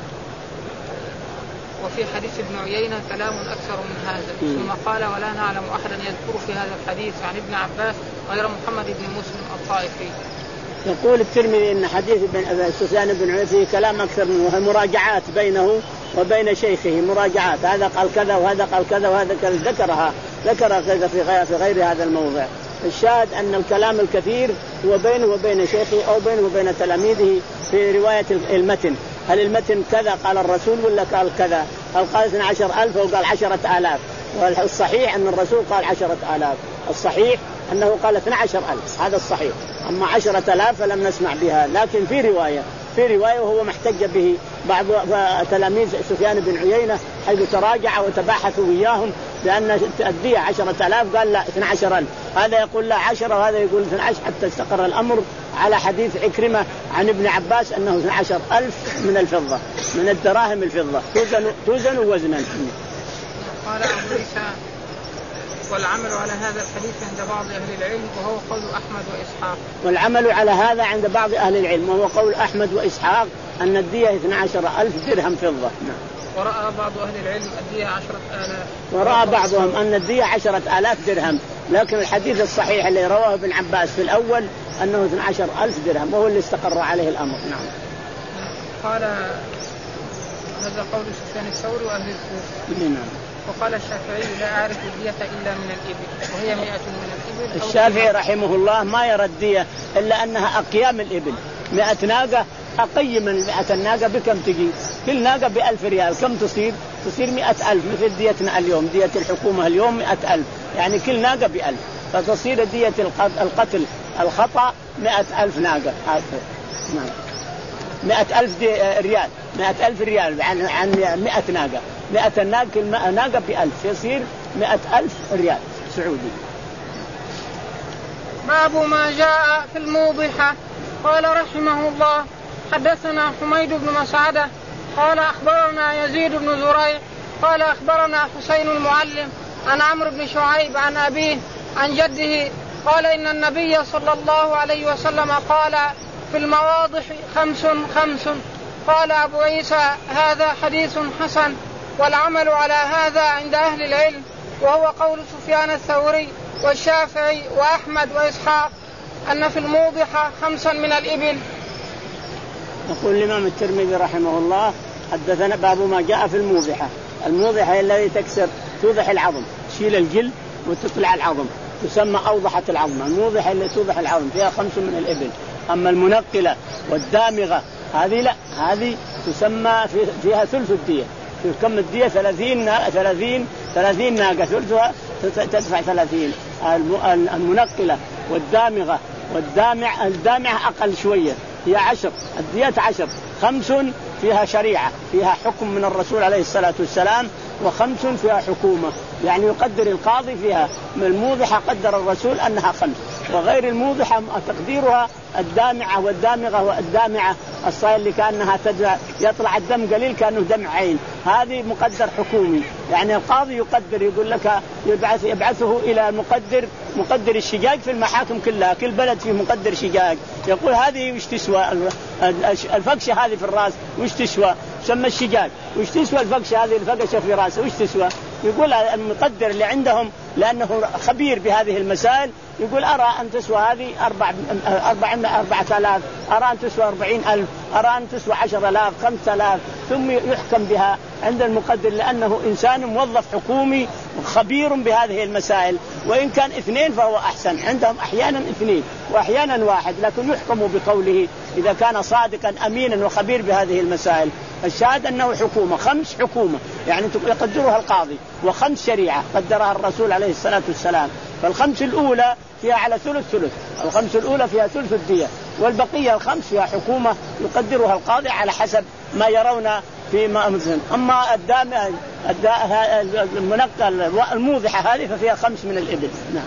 وفي حديث ابن عيينة كلام أكثر من هذا. ثم قال ولا نعلم أحدا يذكر في هذا الحديث عن ابن عباس غير محمد بن مسلم الطائفي. يقول الترمذي إن حديث ابن سفيان بن عيينة فيه كلام أكثر منه وهي مراجعات بينه وبين شيخه مراجعات هذا قال كذا وهذا قال كذا وهذا كذا ذكرها ذكر كذا في غير في غير هذا الموضع. الشاهد أن الكلام الكثير هو بينه وبين شيخه أو بينه وبين تلاميذه في رواية المتن. هل المتن كذا قال الرسول ولا قال كذا؟ هل قال اثني عشر ألف وقال عشرة آلاف؟ والصحيح أن الرسول قال عشرة آلاف. الصحيح أنه قال اثني عشر ألف هذا الصحيح. أما عشرة آلاف فلم نسمع بها. لكن في رواية في رواية وهو محتج به بعض تلاميذ سفيان بن عيينة حيث تراجع وتباحثوا وياهم لأن الدية عشرة آلاف قال لا اثني عشر ألف. هذا يقول لا عشرة وهذا يقول اثني عشر حتى استقر الأمر على حديث عكرمة عن ابن عباس أنه اثني عشر ألف من الفضة من الدراهم الفضة توزن, توزن وزنا. قال أبو عيسى والعمل على هذا الحديث عند بعض أهل العلم وهو قول أحمد وإسحاق. والعمل على هذا عند بعض أهل العلم وهو قول أحمد وإسحاق أن الدية اثني عشر ألف درهم فضة. نعم. ورأى بعض أهل العلم الدية عشرة آلاف. ورأى بعضهم أن الدية عشرة آلاف درهم. لكن الحديث الصحيح اللي رواه ابن عباس في الأول أنه اثني عشر ألف درهم وهو اللي استقر عليه الأمر. نعم. قال هذا قول سفيان الثوري وأهل الكوفة. نعم. وقال الشافعي لا أعرف الدية إلا من الإبل وهي مئة من الإبل. الشافعي رحمه الله ما يرى الدية إلا أنها أقيام الإبل. مئة ناقة أقيم من مئة الناقة بكم تجي؟ كل ناقة بألف ريال كم تصير؟ تصير مئة ألف مثل ديتنا اليوم دية الحكومة اليوم مئة ألف يعني كل ناقة بألف فتصير دية القتل الخطأ مئة ألف ناقة. نعم. مئة ألف ريال مئة ألف ريال عن عن مئة ناقة مئة ناقة كل ناقة بألف يصير مئة ألف ريال سعودي. باب ما جاء في الموضحة. قال رحمه الله حدثنا حميد بن مسعدة قال أخبرنا يزيد بن زريع قال أخبرنا حسين المعلم عن عمرو بن شعيب عن أبيه عن جده قال إن النبي صلى الله عليه وسلم قال في المواضح خمس خمس. قال أبو عيسى هذا حديث حسن. والعمل على هذا عند أهل العلم، وهو قول سفيان الثوري والشافعي وأحمد وإسحاق، أن في الموضحة خمسا من الإبل. يقول الإمام الترمذي رحمه الله حدثنا باب ما جاء في الموضحة. الموضحة هي التي تكسر توضح العظم، تشيل الجلد وتطلع العظم، تسمى أوضحة العظم. الموضحة اللي توضح العظم فيها خمس من الإبل. أما المنقلة والدامغة هذه لا، هذه تسمى فيها ثلث الدية. في كم الدية؟ ثلاثين ثلاثين ثلاثين ناقة، ثلثها تدفع ثلاثين. المنقلة والدامغة والدامع الدامعة أقل شوية هي عشر، الديات عشر. خمس فيها شريعة، فيها حكم من الرسول عليه الصلاة والسلام، وخمس فيها حكومة، يعني يقدر القاضي فيها. من الموضحة قدر الرسول أنها خمس، وغير الموضحة تقديرها الدامعة والدامغة والدامعة الصايل اللي كأنها يطلع الدم قليل كأنه دمع عين، هذه مقدر حكومي. يعني القاضي يقدر، يقول لك يبعث يبعثه إلى مقدر مقدر الشقاق في المحاكم كلها، كل بلد فيه مقدر شقاق، يقول هذه وش تسوى الفقشة هذه في الرأس، وش تسوى سمى الشقاق، وش تسوى الفقشة هذه الفقشة في رأسه وش تسوى. يقول المقدر اللي عندهم لأنه خبير بهذه المسائل يقول أرى أن تسوى هذه أربع أربع أربعة آلاف، أرى أن تسوى أربعين ألف، أرى أن تسوى عشر آلاف، خمسة آلاف، ثم يحكم بها عند المقدر لأنه إنسان موظف حكومي خبير بهذه المسائل. وإن كان اثنين فهو أحسن، عندهم أحيانا اثنين وأحيانا واحد، لكن يحكم بقوله إذا كان صادقا أمينا وخبير بهذه المسائل. الشاهد أنه حكومة، خمس حكومة يعني يقدرها القاضي، وخمس شريعة قدرها الرسول عليه الصلاة والسلام. فالخمس الأولى فيها على ثلث ثلث، الخمس الأولى فيها ثلث الدية، والبقية الخمس فيها حكومة يقدرها القاضي على حسب ما يرون فيما أمثل. أما الدام المنقل الموضحة هذه ففيها خمس من الإبل. نعم.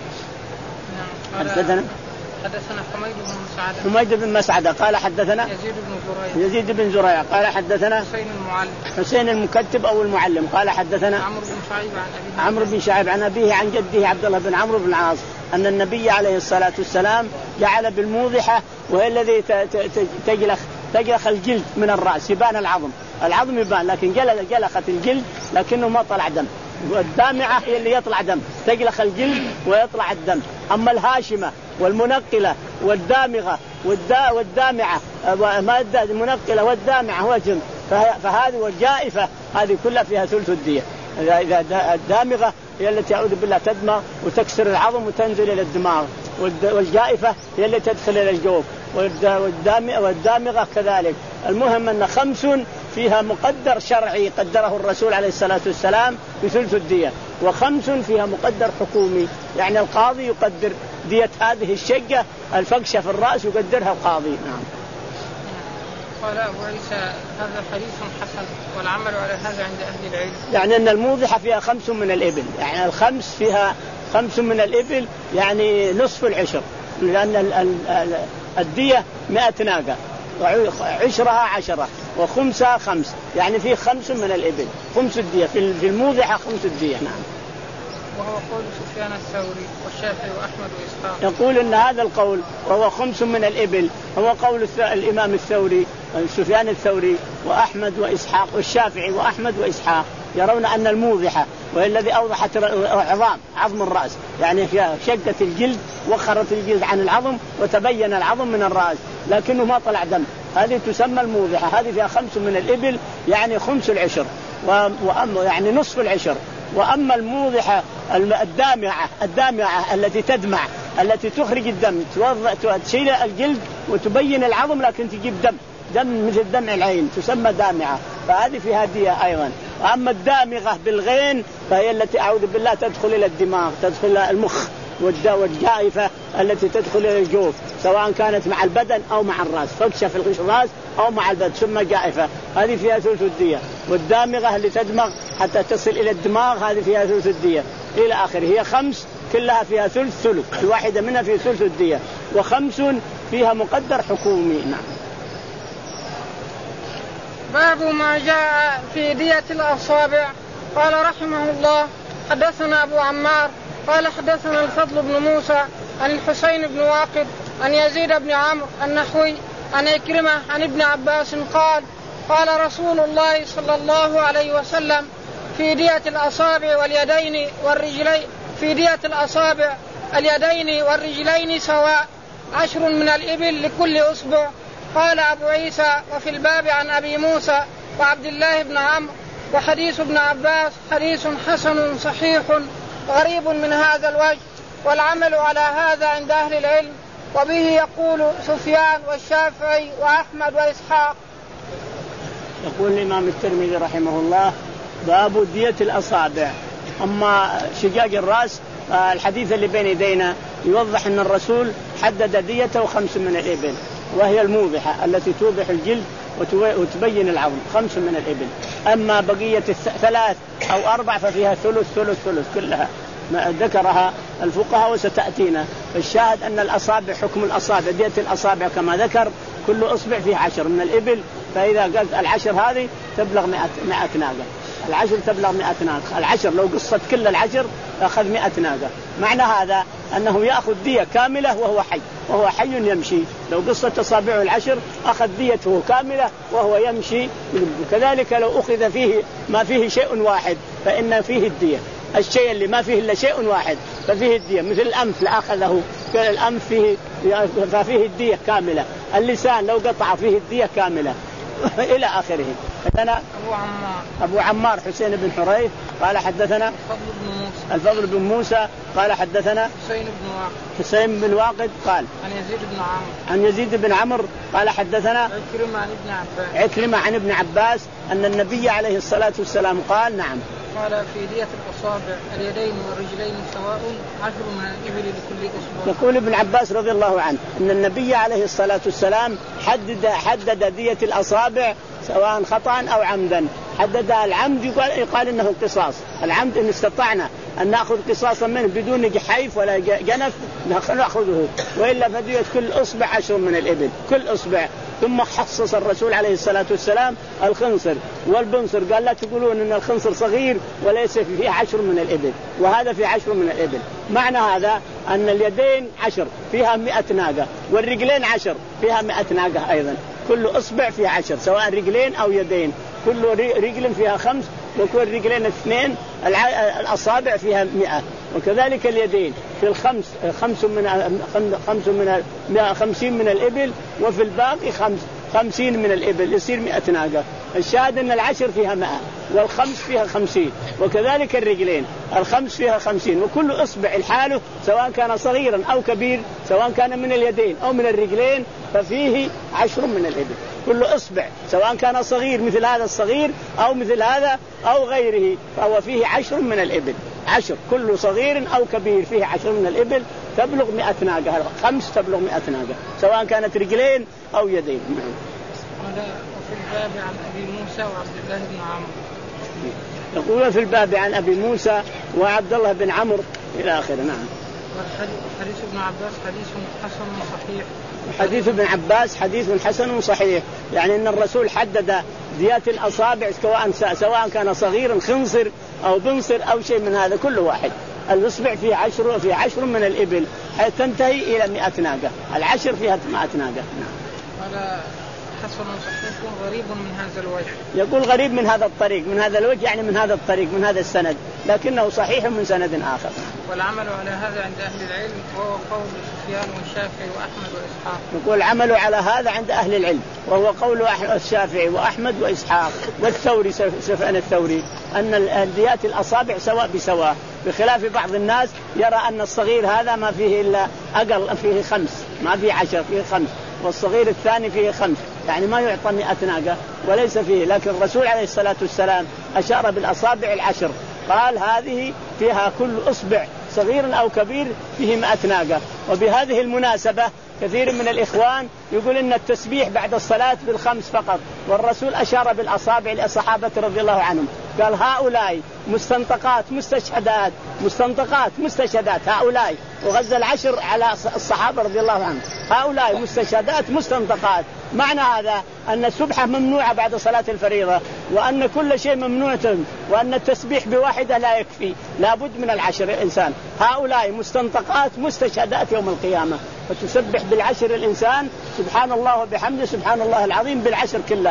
حدثنا حدثنا حميد بن مسعدة حميد بن مسعدة قال حدثنا يزيد بن زريع يزيد بن زريع قال حدثنا حسين المعلم حسين المكتب أو المعلم قال حدثنا عمرو بن شعيب عن أبيه عمرو بن شعيب عن أبيه عن جده عبد الله بن عمرو بن العاص أن النبي عليه الصلاة والسلام جعل بالموضحة وهي الذي تجلخ تجلخ الجلد من الرأس، يبان العظم، العظم يبان لكن جلخت الجلد لكنه ما طلع دم. والدامعة هي اللي يطلع دم، تجلخ الجلد ويطلع الدم. أما الهاشمة والمنقلة والدامغة والدا والدامعة ما المنقلة والدامعة وجن، فهذه والجائفة هذه كلها فيها ثلث الدية. إذا الدامغة هي التي أعوذ بالله تدمى وتكسر العظم وتنزل إلى الدماغ، والجائفة هي التي تدخل إلى الجوف، والدامغة كذلك. المهم أن خمس فيها مقدر شرعي قدره الرسول عليه الصلاة والسلام بثلث الدية، وخمس فيها مقدر حكومي، يعني القاضي يقدر دية هذه الشقة الفقشة في الرأس يقدرها القاضي. نعم. قال أبو عيسى هذا حديث حسن والعمل على هذا عند أهل العلم. يعني أن الموضحة فيها خمس من الإبل، يعني الخمس فيها خمس من الإبل يعني نصف العشر، لأن الدية مئة ناقة وعشرها عشرة وخمسها خمس، يعني فيه خمس من الإبل، خمس الدية في الموضحة خمس الدية. نعم. وهو قول سفيان الثوري والشافعي وأحمد وإسحاق. يقول إن هذا القول وهو خمس من الإبل هو قول الإمام الثوري سفيان الثوري وأحمد وإسحاق والشافعي وأحمد وإسحاق، يرون أن الموضحة وهي الذي أوضحت عظام عظم الرأس، يعني شقت الجلد وخرت الجلد عن العظم وتبين العظم من الرأس لكنه ما طلع دم، هذه تسمى الموضحة. هذه فيها خمس من الإبل يعني خمس العشر، وأما يعني نصف العشر. وأما الموضحة الدامعة الدامعة التي تدمع التي تخرج الدم، تشيل الجلد وتبين العظم لكن تجيب دم دم مثل دمع العين، تسمى دامعة، فهذه فيها دية أيضا. أما الدامغة بالغين فهي التي أعوذ بالله تدخل إلى الدماغ، تدخل إلى المخ، والجائفة التي تدخل إلى الجوف سواء كانت مع البدن أو مع الرأس، فقشة في الراس أو مع البدن ثم جائفة، هذه فيها ثلث الدية. والدامغة اللي تدمغ حتى تصل إلى الدماغ هذه فيها ثلث الدية إلى آخره. هي خمس كلها فيها ثلث ثلث، الواحدة منها فيها ثلث الدية، وخمس فيها مقدر حكومي. نعم. باب ما جاء في دية الأصابع. قال رحمه الله حدثنا أبو عمار قال حدثنا الفضل بن موسى عن الحسين بن واقد عن يزيد بن عمرو النحوي عن إكرمة عن ابن عباس قال قال رسول الله صلى الله عليه وسلم في دية الأصابع واليدين والرجلين في دية الأصابع اليدين والرجلين سواء عشر من الإبل لكل أصبع. قال أبو عيسى وفي الباب عن أبي موسى وعبد الله بن عمرو وحديث ابن عباس حديث حسن صحيح غريب من هذا الوجه، والعمل على هذا عند أهل العلم، وبه يقول سفيان والشافعي وأحمد وإسحاق. يقول الإمام الترمذي رحمه الله باب دية الأصابع. أما شقاق الرأس الحديث اللي بين يدينا يوضح أن الرسول حدد ديته خمس من الإبل، وهي الموضحة التي توضح الجلد وتبين العظم، خمس من الإبل. أما بقية الثلاث أو أربع ففيها ثلث ثلث ثلث كلها ما ذكرها الفقهاء وستأتينا. فالشاهد أن الأصابع حكم الأصابع، دية الأصابع كما ذكر كل أصبع فيه عشر من الإبل. فإذا قلت العشر هذه تبلغ مئة, مئة ناقة، العشر تبلغ مئة ناقة. العشر لو قصت كل العشر أخذ مئة ناقة. معنى هذا أنه يأخذ دية كاملة وهو حي، وهو حي يمشي. لو قصت أصابعه العشر أخذ ديته كاملة وهو يمشي. كذلك لو أخذ فيه ما فيه شيء واحد فإن فيه الدية. الشيء اللي ما فيه إلا شيء واحد ففيه الدية، مثل الأنف لأخذه الأنف فيه ففيه الدية كاملة. اللسان لو قطع فيه الدية كاملة إلى آخره. حدثنا أبو عمار أبو عمار حسين بن حريث قال حدثنا الفضل بن موسى قال حدثنا حسين بن واقد حسين بن واقد قال عن يزيد بن عمرو عن يزيد بن عمرو قال حدثنا عكرمة عن ابن عباس عكرمة عن ابن عباس أن النبي عليه الصلاة والسلام قال نعم قال في دية الأصابع اليدين والرجلين سواء عشر من الإبل لكل أصبع. يقول ابن عباس رضي الله عنه أن النبي عليه الصلاة والسلام حدد حدد دية الأصابع سواء خطأ أو عمدا. حدد العمد يقال, يقال إنه قصاص. العمد إن استطعنا أن نأخذ قصاصا منه بدون جحيف ولا جنف نأخذه، وإلا فدية كل أصبع عشر من الإبل كل أصبع. ثم خصص الرسول عليه الصلاة والسلام الخنصر والبنصر، قال لا تقولون أن الخنصر صغير وليس فيه عشر من الإبل، وهذا في عشر من الإبل. معنى هذا أن اليدين عشر فيها مئة ناقة، والرجلين عشر فيها مئة ناقة أيضا. كل أصبع فيها عشر سواء رجلين أو يدين، كل رجل فيها خمس وكل رجلين اثنين، الأصابع فيها مئة. وكذلك اليدين في الخمس خمس من خمس من خمسين من الإبل، وفي الباقي خمس خمسين من الإبل يصير مئة ناقة. الشاهد أن العشر فيها مئة والخمس فيها خمسين، وكذلك الرجلين الخمس فيها خمسين. وكل إصبع الحاله سواء كان صغيرا أو كبير، سواء كان من اليدين أو من الرجلين، ففيه عشر من الإبل. كل إصبع سواء كان صغير مثل هذا الصغير أو مثل هذا أو غيره فهو فيه عشر من الإبل. عشر كل صغير أو كبير فيه عشر من الإبل تبلغ مئة ناقة. خمس تبلغ مئة ناقة سواء كانت رجلين أو يدين. وفي الباب عن أبي موسى وعبد الله بن عمرو. يقول في الباب عن أبي موسى وعبد الله بن عمرو إلى آخره. نعم. حديث ابن عباس حديث حسن صحيح. حديث ابن عباس حديث حسن صحيح، يعني أن الرسول حدد ديات الأصابع سواء سواء كان صغيرا خنصر أو بنصر أو شيء من هذا، كل واحد الإصبع فيه عشر في عشر من الإبل حيث تنتهي إلى مئة ناقة. العشر فيها مئة ناقة. نعم. هذا حسن صحيح غريب من هذا الوجه. يقول غريب من هذا الطريق، من هذا الوجه يعني من هذا الطريق من هذا السند، لكنه صحيح من سند آخر. والعمل على هذا عند أهل العلم وهو قول سفيان والشافعي وأحمد وإسحاق. يقول العمل على هذا عند أهل العلم وهو قول الشافعي وأحمد وإسحاق والثوري سفيان الثوري أن ديات الأصابع سواء بسواء، بخلاف بعض الناس يرى أن الصغير هذا ما فيه إلا أقل فيه خمس، ما فيه عشر فيه خمس، والصغير الثاني فيه خمس، يعني ما يعطى مئة ناقة وليس فيه. لكن الرسول عليه الصلاة والسلام أشار بالأصابع العشر، قال هذه فيها كل إصبع صغير أو كبير فيه مئة ناقة. وبهذه المناسبة كثير من الإخوان يقول إن التسبيح بعد الصلاة بالخمس فقط، والرسول أشار بالأصابع للصحابة رضي الله عنهم، قال هؤلاء مستنطقات مستشهدات مستنطقات مستشهدات هؤلاء، وغزى العشر على الصحابة رضي الله عنهم، هؤلاء مستشهدات مستنطقات. معنى هذا أن السبحة ممنوعة بعد صلاة الفريضة، وأن كل شيء ممنوع، وأن التسبيح بواحدة لا يكفي، لابد من العشر الإنسان. هؤلاء مستنطقات مستشهدات يوم القيامة، فتسبح بالعشر الإنسان سبحان الله وبحمده سبحان الله العظيم بالعشر كلها،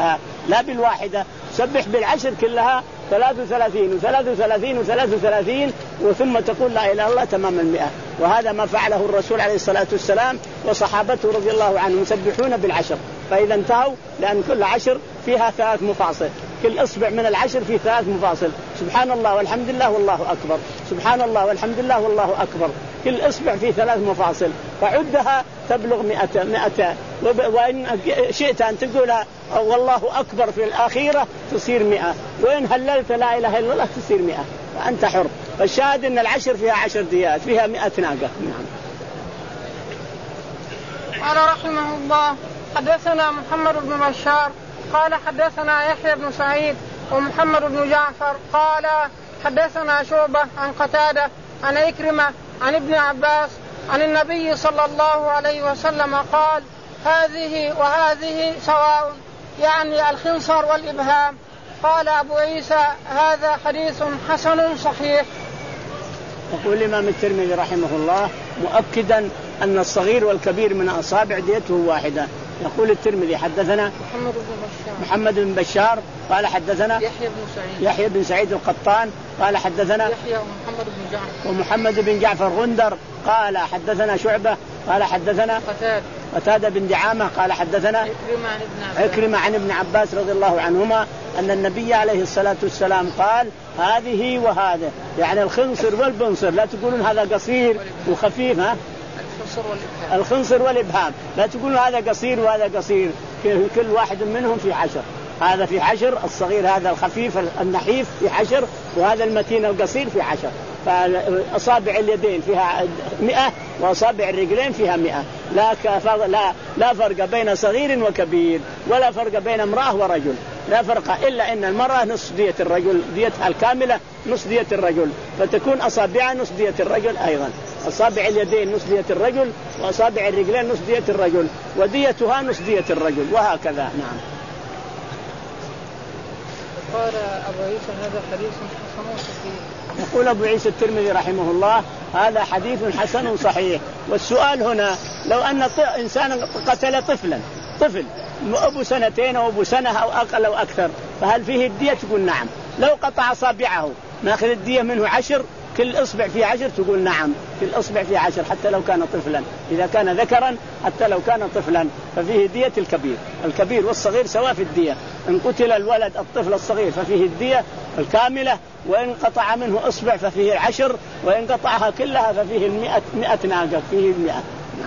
لا بالواحدة. سبح بالعشر كلها ثلاث وثلاثين وثلاث وثلاثين وثلاث وثلاثين وثم تقول لا إله إلا الله تمام المئة. وهذا ما فعله الرسول عليه الصلاة والسلام وصحابته رضي الله عنهم يسبحون بالعشر. فإذا انتهوا، لأن كل عشر فيها ثلاث مفاصل، كل إصبع من العشر فيه ثلاث مفاصل، سبحان الله والحمد لله والله أكبر، سبحان الله والحمد لله والله أكبر، كل إصبع فيه ثلاث مفاصل، فعدها تبلغ مئة مئة. وإن شئت أن تقولها والله أكبر في الأخيرة تصير مئة، وإن هللت لا إله إلا الله تصير مئة، فأنت حر. فالشاهد أن العشر فيها عشر ديات، فيها مئة ناقة. نعم. قال رحمه الله حدثنا محمد بن بشار قال حدثنا يحيى بن سعيد ومحمد بن جعفر قال حدثنا شعبة عن قتادة عن إكرمة عن ابن عباس عن النبي صلى الله عليه وسلم قال هذه وهذه سواء، يعني الخنصر والإبهام. قال أبو عيسى هذا حديث حسن صحيح. يقول الإمام الترمذي رحمه الله مؤكدا أن الصغير والكبير من أصابع ديته واحدة. يقول الترمذي حدثنا محمد بن بشار محمد بن بشار قال حدثنا يحيى بن سعيد يحيى بن سعيد القطان قال حدثنا يحيى ومحمد بن جعفر ومحمد بن جعفر غندر قال حدثنا شعبة قال حدثنا قتادة قتادة بن دعامة قال حدثنا عكرمة عن ابن عباس عكرمة عن ابن عباس رضي الله عنهما أن النبي عليه الصلاة والسلام قال هذه وهذا، يعني الخنصر والبنصر، لا تقولون هذا قصير وخفيف، ها الخنصر والإبهام، لا تقولون هذا قصير وهذا قصير، كل واحد منهم في عشر. هذا في عشر، الصغير هذا الخفيف النحيف في عشر، وهذا المتين القصير في عشر. فأصابع اليدين فيها مئة وأصابع الرجلين فيها مئة. لا, لا, لا فرق بين صغير وكبير، ولا فرق بين امرأة ورجل، لا فرق إلا أن المرأة نصف دية الرجل، ديتها الكاملة نصف دية الرجل، فتكون أصابعها نصف دية الرجل أيضا. أصابع اليدين نصف دية الرجل، وأصابع الرجلين نصف دية الرجل، وديتها نصف دية الرجل، وهكذا. نعم. قال أبو عيسى هذا حديث حسن صحيح. يقول أبو عيسى الترمذي رحمه الله هذا حديث حسن صحيح. والسؤال هنا لو أن إنسان قتل طفلا، طفل أبو سنتين أو أبو سنة أو أقل أو أكثر، فهل فيه الدية؟ تقول نعم. لو قطع أصابعه نأخذ الدية منه عشر، كل إصبع فيه عشر، تقول نعم، كل إصبع فيه عشر حتى لو كان طفلا، إذا كان ذكرا حتى لو كان طفلا ففيه دية الكبير. الكبير والصغير سواء في الدية. إن قتل الولد الطفل الصغير ففيه الدية الكاملة، وإن قطع منه إصبع ففيه العشر، وإن قطعها كلها ففيه المئة مئة ناقة، فيه المئة.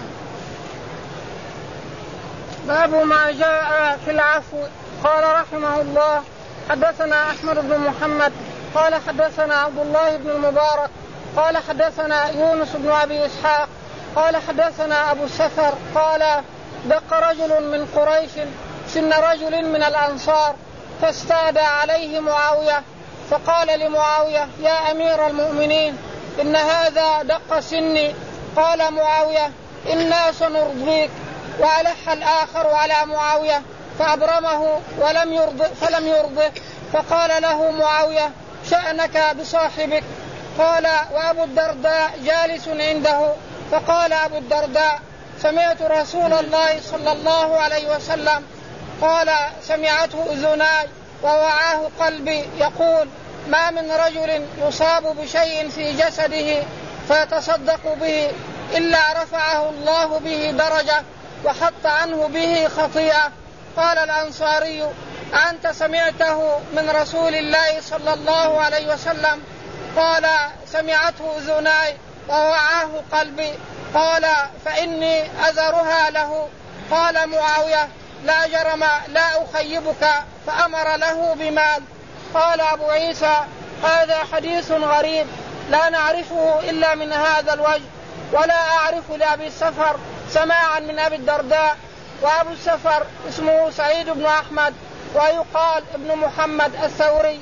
باب ما جاء في العفو. قال رحمه الله حدثنا أحمد بن محمد قال حدثنا عبد الله بن المبارك قال حدثنا يونس بن أبي إسحاق قال حدثنا أبو السفر قال دق رجل من قريش سن رجل من الأنصار فاستعدى عليه معاوية، فقال لمعاوية يا أمير المؤمنين إن هذا دق سني. قال معاوية إنا سنرضيك. وألح الآخر على معاوية فأبرمه ولم يرض فلم يرضه، فقال له معاوية شأنك بصاحبك. قال وأبو الدرداء جالس عنده، فقال أبو الدرداء سمعت رسول الله صلى الله عليه وسلم قال سمعته أذناي ووعاه قلبي يقول ما من رجل يصاب بشيء في جسده فيتصدق به إلا رفعه الله به درجة وحط عنه به خطيئة. قال الأنصاري أنت سمعته من رسول الله صلى الله عليه وسلم؟ قال سمعته أذناي ووعاه قلبي. قال فإني أذرها له. قال معاوية لا جرم لا أخيبك، فأمر له بمال. قال أبو عيسى هذا حديث غريب لا نعرفه إلا من هذا الوجه، ولا أعرف لأبي السفر سماعا من أبي الدرداء. وأبو السفر اسمه سعيد بن أحمد ويقال ابن محمد الثوري.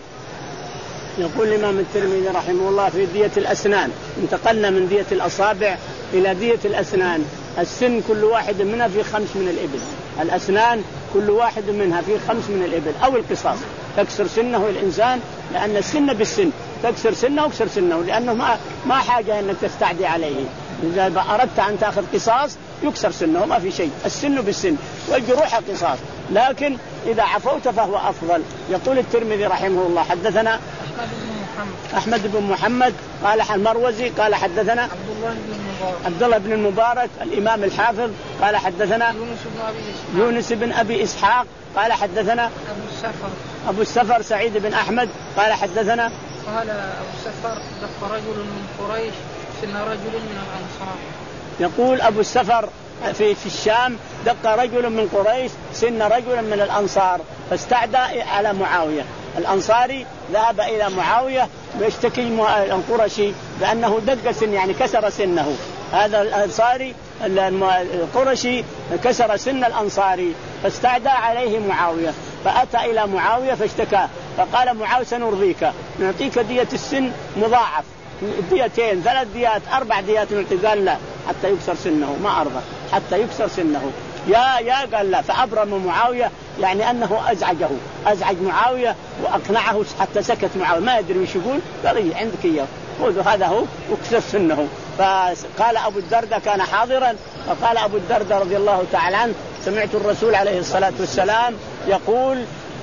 يقول الإمام الترمذي رحمه الله في دية الأسنان، انتقلنا من دية الأصابع إلى دية الأسنان. السن كل واحد منها في خمس من الإبل، الأسنان كل واحد منها في خمس من الإبل، أو القصاص تكسر سنه الإنسان، لأن السن بالسن تكسر سنه وكسر سنه، لأنه ما ما حاجة أنك تستعدي عليه. إذا أردت أن تأخذ قصاص يكسر سنه ما في شيء، السن بالسن والجروح قصاص. لكن إذا عفوت فهو أفضل. يقول الترمذي رحمه الله حدثنا أحمد بن محمد قال المروزي قال حدثنا عبد الله بن المبارك عبد الله بن المبارك الإمام الحافظ قال حدثنا يونس بن أبي إسحاق يونس بن أبي إسحاق قال حدثنا أبو السفر أبو السفر سعيد بن أحمد قال حدثنا قال أبو السفر دق رجل من قريش سن رجل من الأنصار. يقول أبو السفر في في الشام دق رجل من قريش سن رجل من الأنصار فاستعدى على معاوية. الأنصاري ذهب إلى معاوية ويشتكي القرشي بأنه دق سن يعني كسر سنه. هذا الأنصاري القرشي كسر سن الأنصاري فاستعدى عليه معاوية فأتى إلى معاوية فاشتكى فقال معاوية سنرضيك نعطيك دية السن مضاعف ديتين ثلاث ديات أربع ديات. قال لا حتى يكسر سنه ما أرضى حتى يكسر سنه. يا يا قال لا فأبرم معاوية يعني أنه أزعجه أزعج معاوية وأقنعه حتى سكت معاوية ما يدري وش يقول. قال إيه عندك إياه خذ هذا هو وكسر سنه. فقال أبو الدرداء كان حاضرا فقال أبو الدرداء رضي الله تعالى عنه سمعت الرسول عليه الصلاة والسلام يقول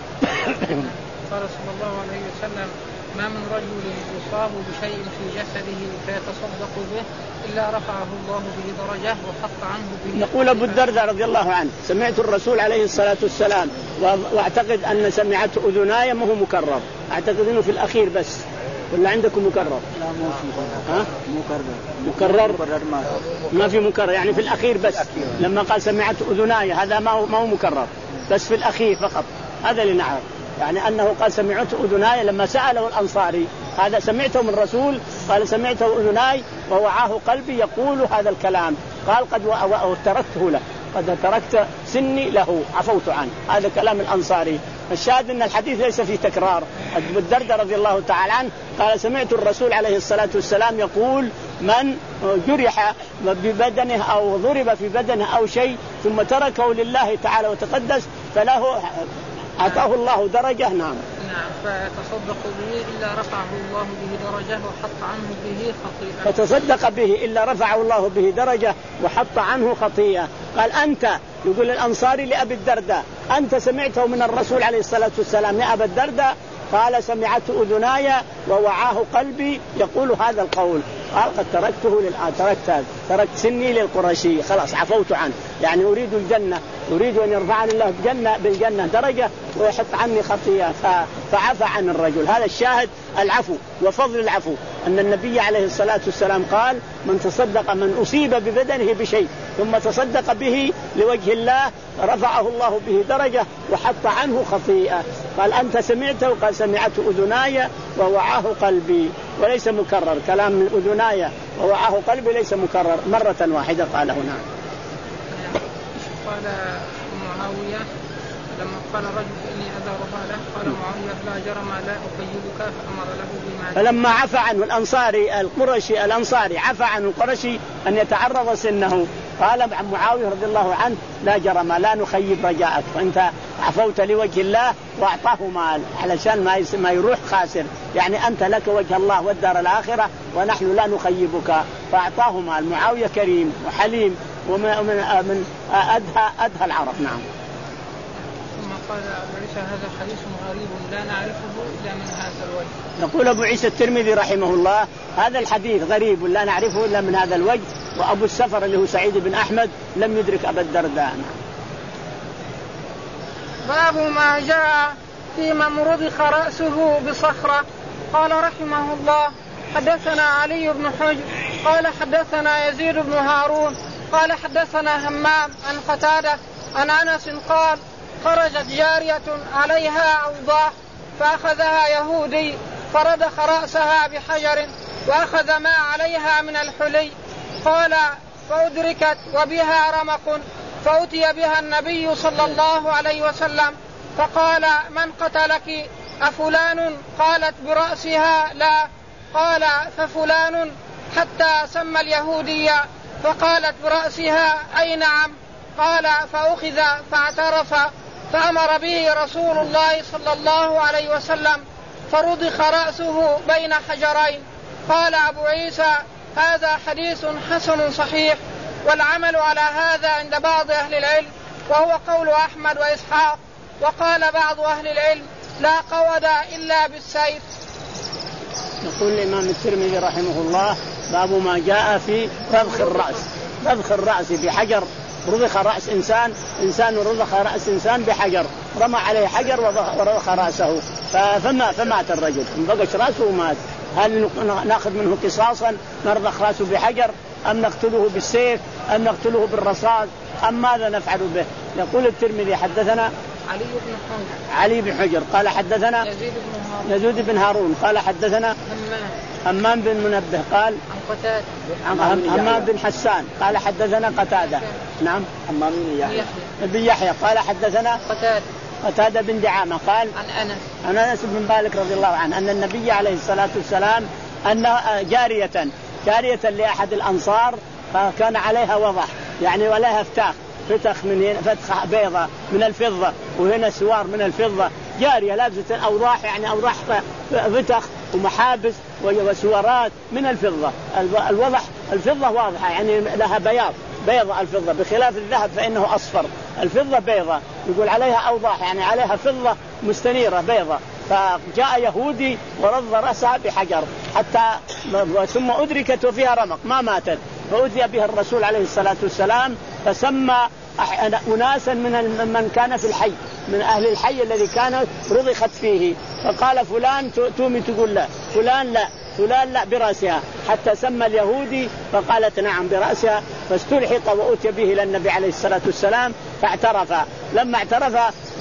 قال صلى الله عليه وسلم ما من رجل يصاب بشيء في جسده فيتصدق به إلا رفعه الله به درجة وحط عنه به. يقول أبو الدرداء رضي الله عنه سمعت الرسول عليه الصلاة والسلام واعتقد أن سمعته أذناي ما هو مكرر. أعتقد أنه في الأخير بس ولا عندكم مكرر؟ لا مو في ها؟ مكرر مكرر ما, ما في مكرر يعني في الأخير بس. لما قال سمعت أذناي هذا ما هو ما هو مكرر بس في الأخير فقط. هذا اللي نعرف يعني أنه قال سمعت أذناي لما سأله الأنصاري هذا سمعته من الرسول قال سمعته أذناي ووعاه قلبي يقول هذا الكلام. قال قد تركته له قد تركت سني له عفوت عنه. هذا كلام الأنصاري. الشاهد أن الحديث ليس فيه تكرار. أبو الدرداء رضي الله تعالى عنه قال سمعت الرسول عليه الصلاة والسلام يقول من جرح ببدنه أو ضرب في بدنه أو شيء ثم تركه لله تعالى وتقدس فله أعطاه الله درجة. نعم نعم فتصدق به إلا رفعه الله به درجة وحط عنه به خطيئة. فتصدق به إلا رفعه الله به درجة وحط عنه خطيئة. قال أنت يقول الأنصاري لأبي الدرداء أنت سمعته من الرسول عليه الصلاة والسلام يا أبا الدرداء؟ قال سمعته أذناي ووعاه قلبي يقول هذا القول. قال قد تركته للآن تركت تركت سني للقرشي خلاص عفوت عنه يعني أريد الجنة أريد أن يرفعني الله بالجنة, بالجنة درجة ويحط عني خطيئة فعفى عن الرجل. هذا الشاهد العفو وفضل العفو أن النبي عليه الصلاة والسلام قال من تصدق من أصيب ببدنه بشيء ثم تصدق به لوجه الله رفعه الله به درجة وحط عنه خطيئة. قال أنت سمعته؟ قال سمعته أذناي ووعاه قلبي وليس مكرر. كلام من أذناي ووعاه قلبي ليس مكرر مرة واحدة قاله. نعم. قال معاوية لما قال رجل إني أذى رفاله قال معاوية لا جرم لا أقيدك فأمر له بما فلما عفى عنه الأنصاري القرشي الأنصاري عفى عن القرشي أن يتعرض سنه قال معاوية رضي الله عنه لا جرم لا نخيب رجاءك فأنت عفوت لوجه الله وأعطاه مال علشان ما ما يروح خاسر يعني أنت لك وجه الله والدار الآخرة ونحن لا نخيبك فأعطاه مال. معاوية كريم وحليم ومن من أدهى أدهى العرب. نعم. ثم قال أبو عيسى هذا حديث غريب لا نعرفه إلا من هذا الوجه. يقول أبو عيسى الترمذي رحمه الله هذا الحديث غريب لا نعرفه إلا من هذا الوجه. وأبو السفر اللي هو سعيد بن أحمد لم يدرك أبا الدرداء. باب ما جاء في من رضخ رأسه بصخرة. قال رحمه الله حدثنا علي بن حجر قال حدثنا يزيد بن هارون قال حدثنا همام عن قتادة عن أنس قال خرجت جارية عليها أوضاح فأخذها يهودي فردخ رأسها بحجر وأخذ ما عليها من الحلي. قال فأدركت وبها رمق فأتي بها النبي صلى الله عليه وسلم فقال من قتلك أفلان؟ قالت برأسها لا. قال ففلان حتى سمى اليهودية فقالت برأسها أي نعم. قال فأخذ فاعترف فأمر به رسول الله صلى الله عليه وسلم فرضخ رأسه بين حجرين. قال أبو عيسى هذا حديث حسن صحيح والعمل على هذا عند بعض أهل العلم وهو قول أحمد وإسحاق. وقال بعض أهل العلم لا قود إلا بالسيف. يقول الإمام الترمذي رحمه الله باب ما جاء في رضخ الرأس. رضخ الرأس بحجر، رضخ رأس إنسان إنسان رضخ رأس إنسان بحجر، رمى عليه حجر ورضخ رأسه فما فمات الرجل، انفقش رأسه ومات. هل نأخذ منه قصاصا نرضخ رأسه بحجر أم نقتله بالسيف أم نقتله بالرصاص أم ماذا نفعل به؟ يقول الترمذي حدثنا علي بن حجر علي بن حجر قال حدثنا يزيد بن هارون يزيد بن هارون قال حدثنا همام همام بن منبه قال عن قتادة همام بن حسان قال حدثنا قتادة نعم همام بن يحيى بن يحيى قال حدثنا قتادة قتادة بن دعامة قال عن أنس عن أنس بن مالك رضي الله عنه أن النبي عليه الصلاة والسلام أن جارية جارية لأحد الأنصار كان عليها وضح يعني ولها فتاخ فتخ من هنا فتخ بيضة من الفضة وهنا سوار من الفضة، جارية لابسة أوضاح يعني أوضاح فتخ ومحابس وسوارات من الفضة. الوضح الفضة واضحة يعني لها بياض بيضة الفضة، بخلاف الذهب فإنه أصفر، الفضة بيضة يقول عليها أوضاح يعني عليها فضة مستنيرة بيضة. فجاء يهودي ورض رأسها بحجر حتى ثم أدركت وفيها رمق ما ماتت، فأتي بها الرسول عليه الصلاة والسلام فسمى أناسا من من كان في الحي من أهل الحي الذي كانت رضخت فيه، فقال فلان تومي تقول لا، فلان لا، فلان لا برأسها، حتى سمى اليهودي فقالت نعم برأسها، فاستلحق وأتي به إلى النبي عليه الصلاة والسلام فاعترف. لما اعترف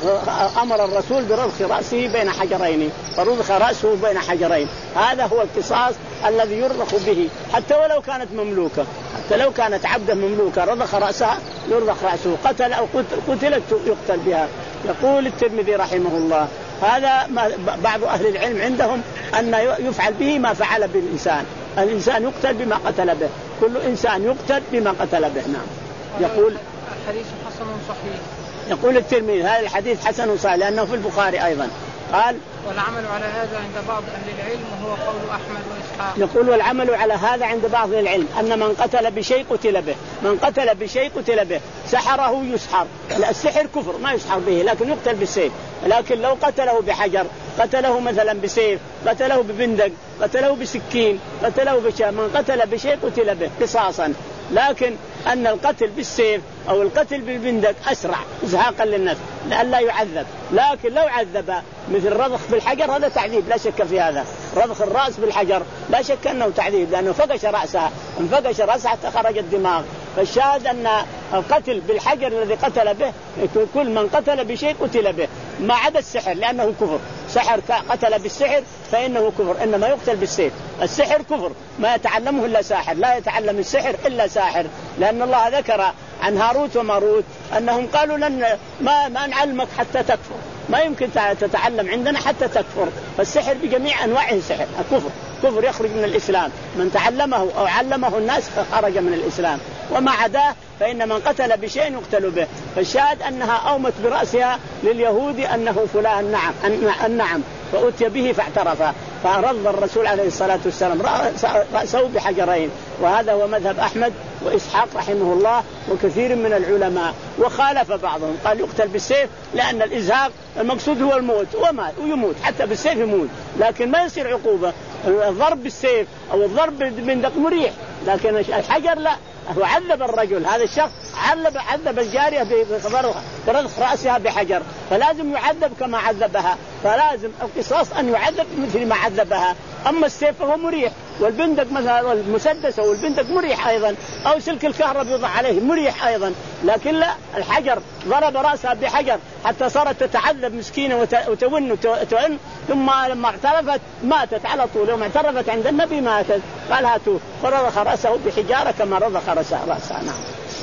أمر الرسول برضخ رأسه بين حجرين، فرضخ رأسه بين حجرين. هذا هو القصاص الذي يرضخ به حتى ولو كانت مملوكة، حتى لو كانت عبده مملوكة رضخ رأسها يرضخ رأسه، قتل أو قتلت يقتل بها. يقول الترمذي رحمه الله هذا ما بعض أهل العلم عندهم أن يفعل به ما فعل بالإنسان، الإنسان يقتل بما قتل به، كل إنسان يقتل بما قتل به. نعم. يقول الحديث حسن صحيح. يقول الترمذي هذا الحديث حسن صحيح لأنه في البخاري أيضا. قال والعمل على هذا عند بعض أهل العلم وهو قول أحمد وإسحاق. يقول والعمل على هذا عند بعض العلم أن من قتل بشيء قتل به، من قتل بشيء قتل به، سحره يسحر، السحر كفر ما يسحر به لكن يقتل بالسيف، لكن لو قتله بحجر، قتله مثلا بسيف، قتله ببندق، قتله بسكين، قتله بشيء، من قتل بشيء قتل به قصاصا. لكن أن القتل بالسيف أو القتل بالبندق أسرع إزهاقا للنفس لئلا يعذب، لكن لو عذب مثل رضخ بالحجر هذا تعذيب لا شك في هذا، رضخ الرأس بالحجر لا شك أنه تعذيب لأنه فقش رأسها، انفقش رأسها حتى خرج الدماغ. فالشاهد أن القتل بالحجر الذي قتل به كل من قتل بشيء قتل به ما عدا السحر لأنه كفر، سحر قتل بالسحر فإنه كفر، إنما يقتل بالسيف. السحر كفر ما يتعلمه إلا ساحر، لا يتعلم السحر إلا ساحر، لأن الله ذكر عن هاروت وماروت أنهم قالوا لن ما, ما نعلمك حتى تكفر، ما يمكن تتعلم عندنا حتى تكفر. فالسحر بجميع أنواعه السحر كفر، كفر يخرج من الإسلام، من تعلمه أو علمه الناس خرج من الإسلام، وما عداه فإن من قتل بشيء يقتل به. فالشاهد أنها أومت برأسها لليهود أنه فلان نعم النعم، فأتي به فاعترف، فرض الرسول عليه الصلاة والسلام رأسه بحجرين. وهذا هو مذهب أحمد وإسحاق رحمه الله وكثير من العلماء، وخالف بعضهم قال يقتل بالسيف لأن الإزهاق المقصود هو الموت وما ويموت حتى بالسيف يموت، لكن ما يصير عقوبة. الضرب بالسيف أو الضرب بالبندق مريح، لكن الحجر لا. هو عذب الرجل هذا الشخص عذب عذب الجارية برضخ رأسها بحجر، فلازم يعذب كما عذبها، فلازم القصاص أن يعذب مثل ما عذبها. أما السيف فهو مريح، والبندق مثلا المسدس أو البندق مريح أيضا، أو سلك الكهرباء يوضع عليه مريح أيضا، لكن لا، الحجر ضرب رأسها بحجر حتى صارت تتعذب مسكينة وتون وتون، ثم لما اعترفت ماتت على طول، يوم اعترفت عند النبي ماتت، قال هاتوه فرضخ رأسه بحجارة كما رضخ رأسها. نعم.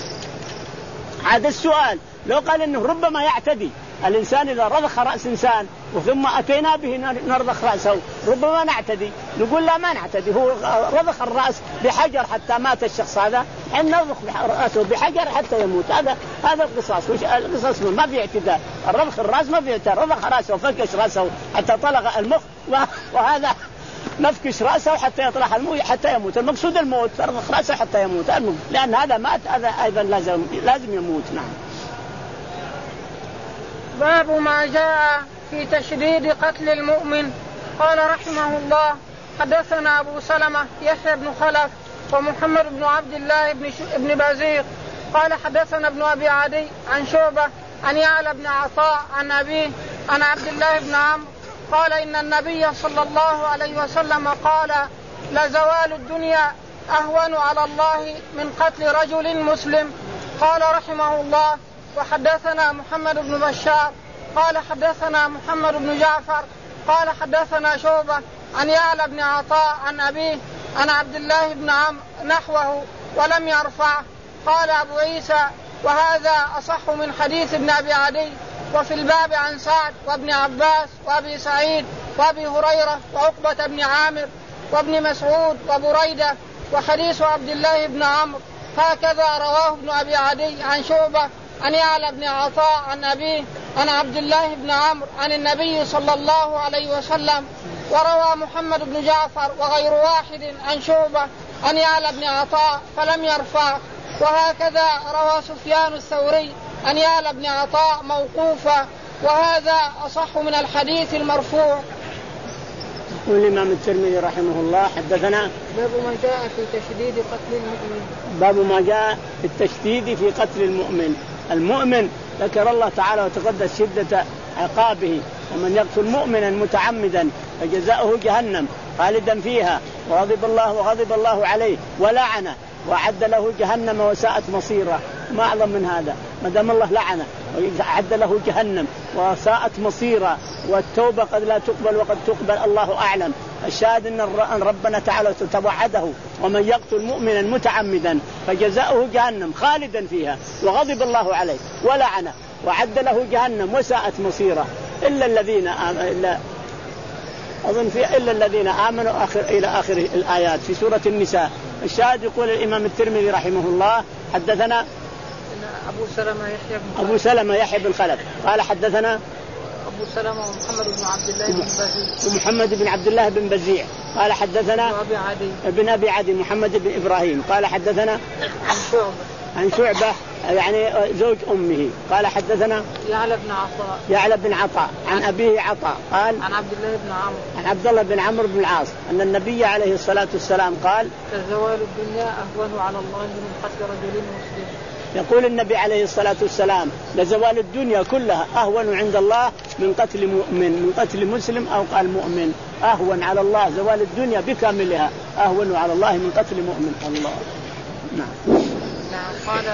هذا السؤال لو قال إنه ربما يعتدي الإنسان إذا رضخ رأس إنسان وثم أتينا به نرضخ رأسه ربما نعتدي، نقول لا ما نعتدي، هو رضخ الرأس بحجر حتى مات الشخص هذا، حين نرضخ رأسه بحجر حتى يموت. هذا هذا القصاص، القصاص ما في اعتداء، الرضخ الرأس ما في اعتداء، رضخ رأسه وفكش رأسه حتى طلق المخ، وهذا نفكش رأسه حتى يطلع الموت حتى يموت، المقصود الموت، رضخ رأسه حتى يموت الموت، لأن هذا مات هذا أيضا لازم لازم يموت. نعم. باب ما جاء في تشديد قتل المؤمن. قال رحمه الله حدثنا أبو سلمة يحيى بن خلف ومحمد بن عبد الله بن, بن بزيق قال حدثنا ابن أبي عدي عن شعبة عن يعلى بن عطاء عن أبيه عن عبد الله بن عمرو قال إن النبي صلى الله عليه وسلم قال لزوال الدنيا أهون على الله من قتل رجل مسلم. قال رحمه الله وحدثنا محمد بن بشار قال حدثنا محمد بن جعفر قال حدثنا شعبة عن يعلى بن عطاء عن أبيه عن عبد الله بن عمرو نحوه ولم يرفعه. قال أبو عيسى وهذا أصح من حديث ابن أبي عدي. وفي الباب عن سعد وابن عباس وأبي سعيد وأبي هريرة وعقبة بن عامر وابن مسعود وبريدة وحديث عبد الله بن عمرو هكذا رواه ابن أبي عدي عن شعبة عن يعلى بن عطاء عن أبيه عن عبد الله بن عمرو عن النبي صلى الله عليه وسلم. وروى محمد بن جعفر وغير واحد عن شعبة عن يعلى بن عطاء فلم يرفع. وهكذا روى سفيان الثوري عن يعلى بن عطاء موقوفا وهذا أصح من الحديث المرفوع. يقول الإمام الترمذي رحمه الله حدثنا باب ما جاء في تشديد قتل المؤمن. باب ما جاء في التشديد في قتل المؤمن. المؤمن ذكر الله تعالى وتقدس شدة عقابه ومن يقتل مؤمنا متعمدا فجزاؤه جهنم خالدا فيها وغضب الله وغضب الله عليه ولعنه وأعد له جهنم وساءت مصيره. ما أعظم من هذا؟ ما دام الله لعنه وأعد له جهنم وساءت مصيره والتوبة قد لا تقبل وقد تقبل الله أعلم. الشاهد أن ربنا تعالى توعده ومن يقتل مؤمنا متعمدا فجزاؤه جهنم خالدا فيها وغضب الله عليه ولعنه وأعد له جهنم وساءت مصيره إلا الذين إلا أظن في إلا الذين آمنوا آخر إلى آخر الآيات في سورة النساء. الشاهد يقول الإمام الترمذي رحمه الله حدثنا أبو سلمة يحيى بن أبو سلمة يحيى بن خلف قال حدثنا أبو سلمة ومحمد بن عبد الله بن بزيع ومحمد بن عبد الله بن بزيع قال حدثنا أبي عدي ابن أبي عدي محمد بن إبراهيم قال حدثنا عن شعبة عن شعبة يعني زوج أمه قال حدثنا يعلى بن عطاء يعلى بن عطاء عن أبيه عطاء قال عن عبد الله بن عمرو عن عبد الله بن عمرو بن العاص أن النبي عليه الصلاة والسلام قال زوال الدنيا أهون على الله من قتل رجل مسلم. يقول النبي عليه الصلاة والسلام لزوال الدنيا كلها أهون عند الله من قتل مؤمن من قتل مسلم أو قال مؤمن. أهون على الله زوال الدنيا بكاملها أهون على الله من قتل مؤمن. الله نعم. نعم. قال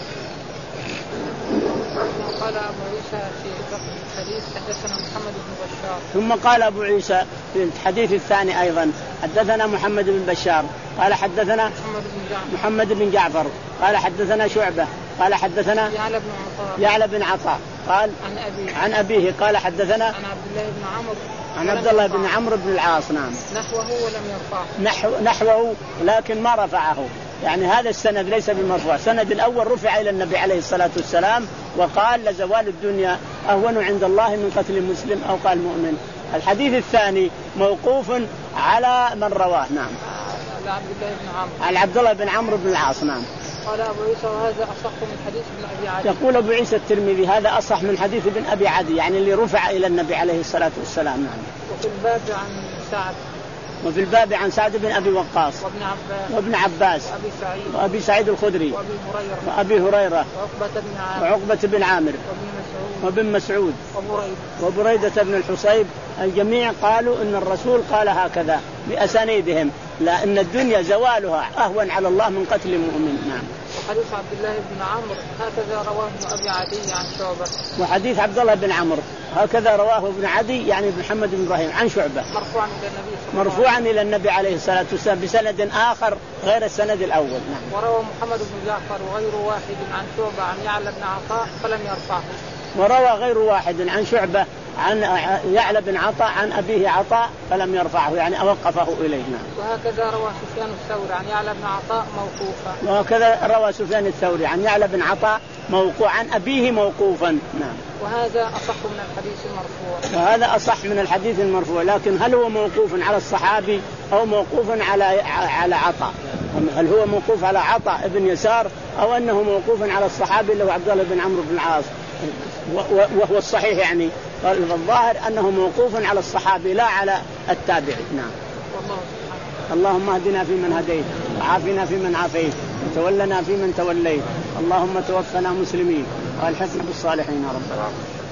قال أبو عيسى في الحديث حدثنا محمد بن بشار. ثم قال أبو عيسى في الحديث الثاني أيضا حدثنا محمد بن بشار قال حدثنا محمد بن جعفر, محمد بن جعفر قال حدثنا شعبة قال حدثنا يعلى بن عطاء يعلى بن عطاء قال عن أبيه عن أبيه قال حدثنا عن عبد الله بن عمرو عن عبد الله بن عمرو بن العاص. نعم. نحوه ولم يرفعه. نحو نحوه لكن ما رفعه. يعني هذا السند ليس بمرفوع. السند الأول رفع إلى النبي عليه الصلاة والسلام وقال لزوال الدنيا أهون عند الله من قتل مسلم أو قال مؤمن. الحديث الثاني موقوف على من رواه. نعم. على عبد الله بن عمرو. على عبد الله بن عمرو بن العاص. نعم. قال أبو عيسى وهذا أصح من حديث ابن أبي عدي. يقول أبو عيسى الترمذي هذا أصح من حديث ابن أبي عدي يعني اللي رفع إلى النبي عليه الصلاة والسلام. نعم. وفي الباب عن سعد وفي الباب عن سعد بن أبي وقاص وابن عباس وابن عباس وأبي سعيد وأبي سعيد الخدري وأبي هريرة وأبي هريرة وعقبة بن عامر وعقبة بن عامر وابن مسعود وابن مسعود وبريدة وبريدة بن الحصيب. الجميع قالوا إن الرسول قال هكذا بأسانيدهم لا إن الدنيا زوالها أهون على الله من قتل المؤمن. نعم. وحديث عبد الله بن عمرو هكذا رواه ابن أبي عدي عن شعبة. وحديث عبد الله بن عمرو هكذا رواه ابن عدي يعني محمد بن إبراهيم عن شعبة مرفوعا إلى النبي صلى الله عليه وسلم مرفوعا إلى النبي عليه الصلاة والسلام بسند آخر غير السند الأول. نعم. وروى محمد بن جعفر وغير واحد عن شعبة عن يعلى بن عطاء فلم يرفعه. وروى غير واحد عن شعبة عن يعلى بن عطاء عن أبيه عطاء فلم يرفعه يعني أوقفه إليه. نعم. وهكذا روى سفيان الثوري عن يعلى بن عطاء موقوفا. وهكذا روى سفيان الثوري عن يعلى بن عطاء موقوعا عن أبيه موقوفا. نعم. وهذا أصح من الحديث المرفوع. وهذا أصح من الحديث المرفوع لكن هل هو موقوف على الصحابي أو موقوف على على عطاء؟ هل هو موقوف على عطاء ابن يسار أو أنه موقوف على الصحابي اللي هو عبد الله بن عمرو بن العاص؟ وهو الصحيح يعني الظاهر أنه موقوف على الصحابي لا على التابعي. نعم. اللهم اهدنا فيمن هديت وعافنا فيمن عافيت وتولنا فيمن توليت اللهم توفنا مسلمين والحقنا بالصالحين يا رب العالمين.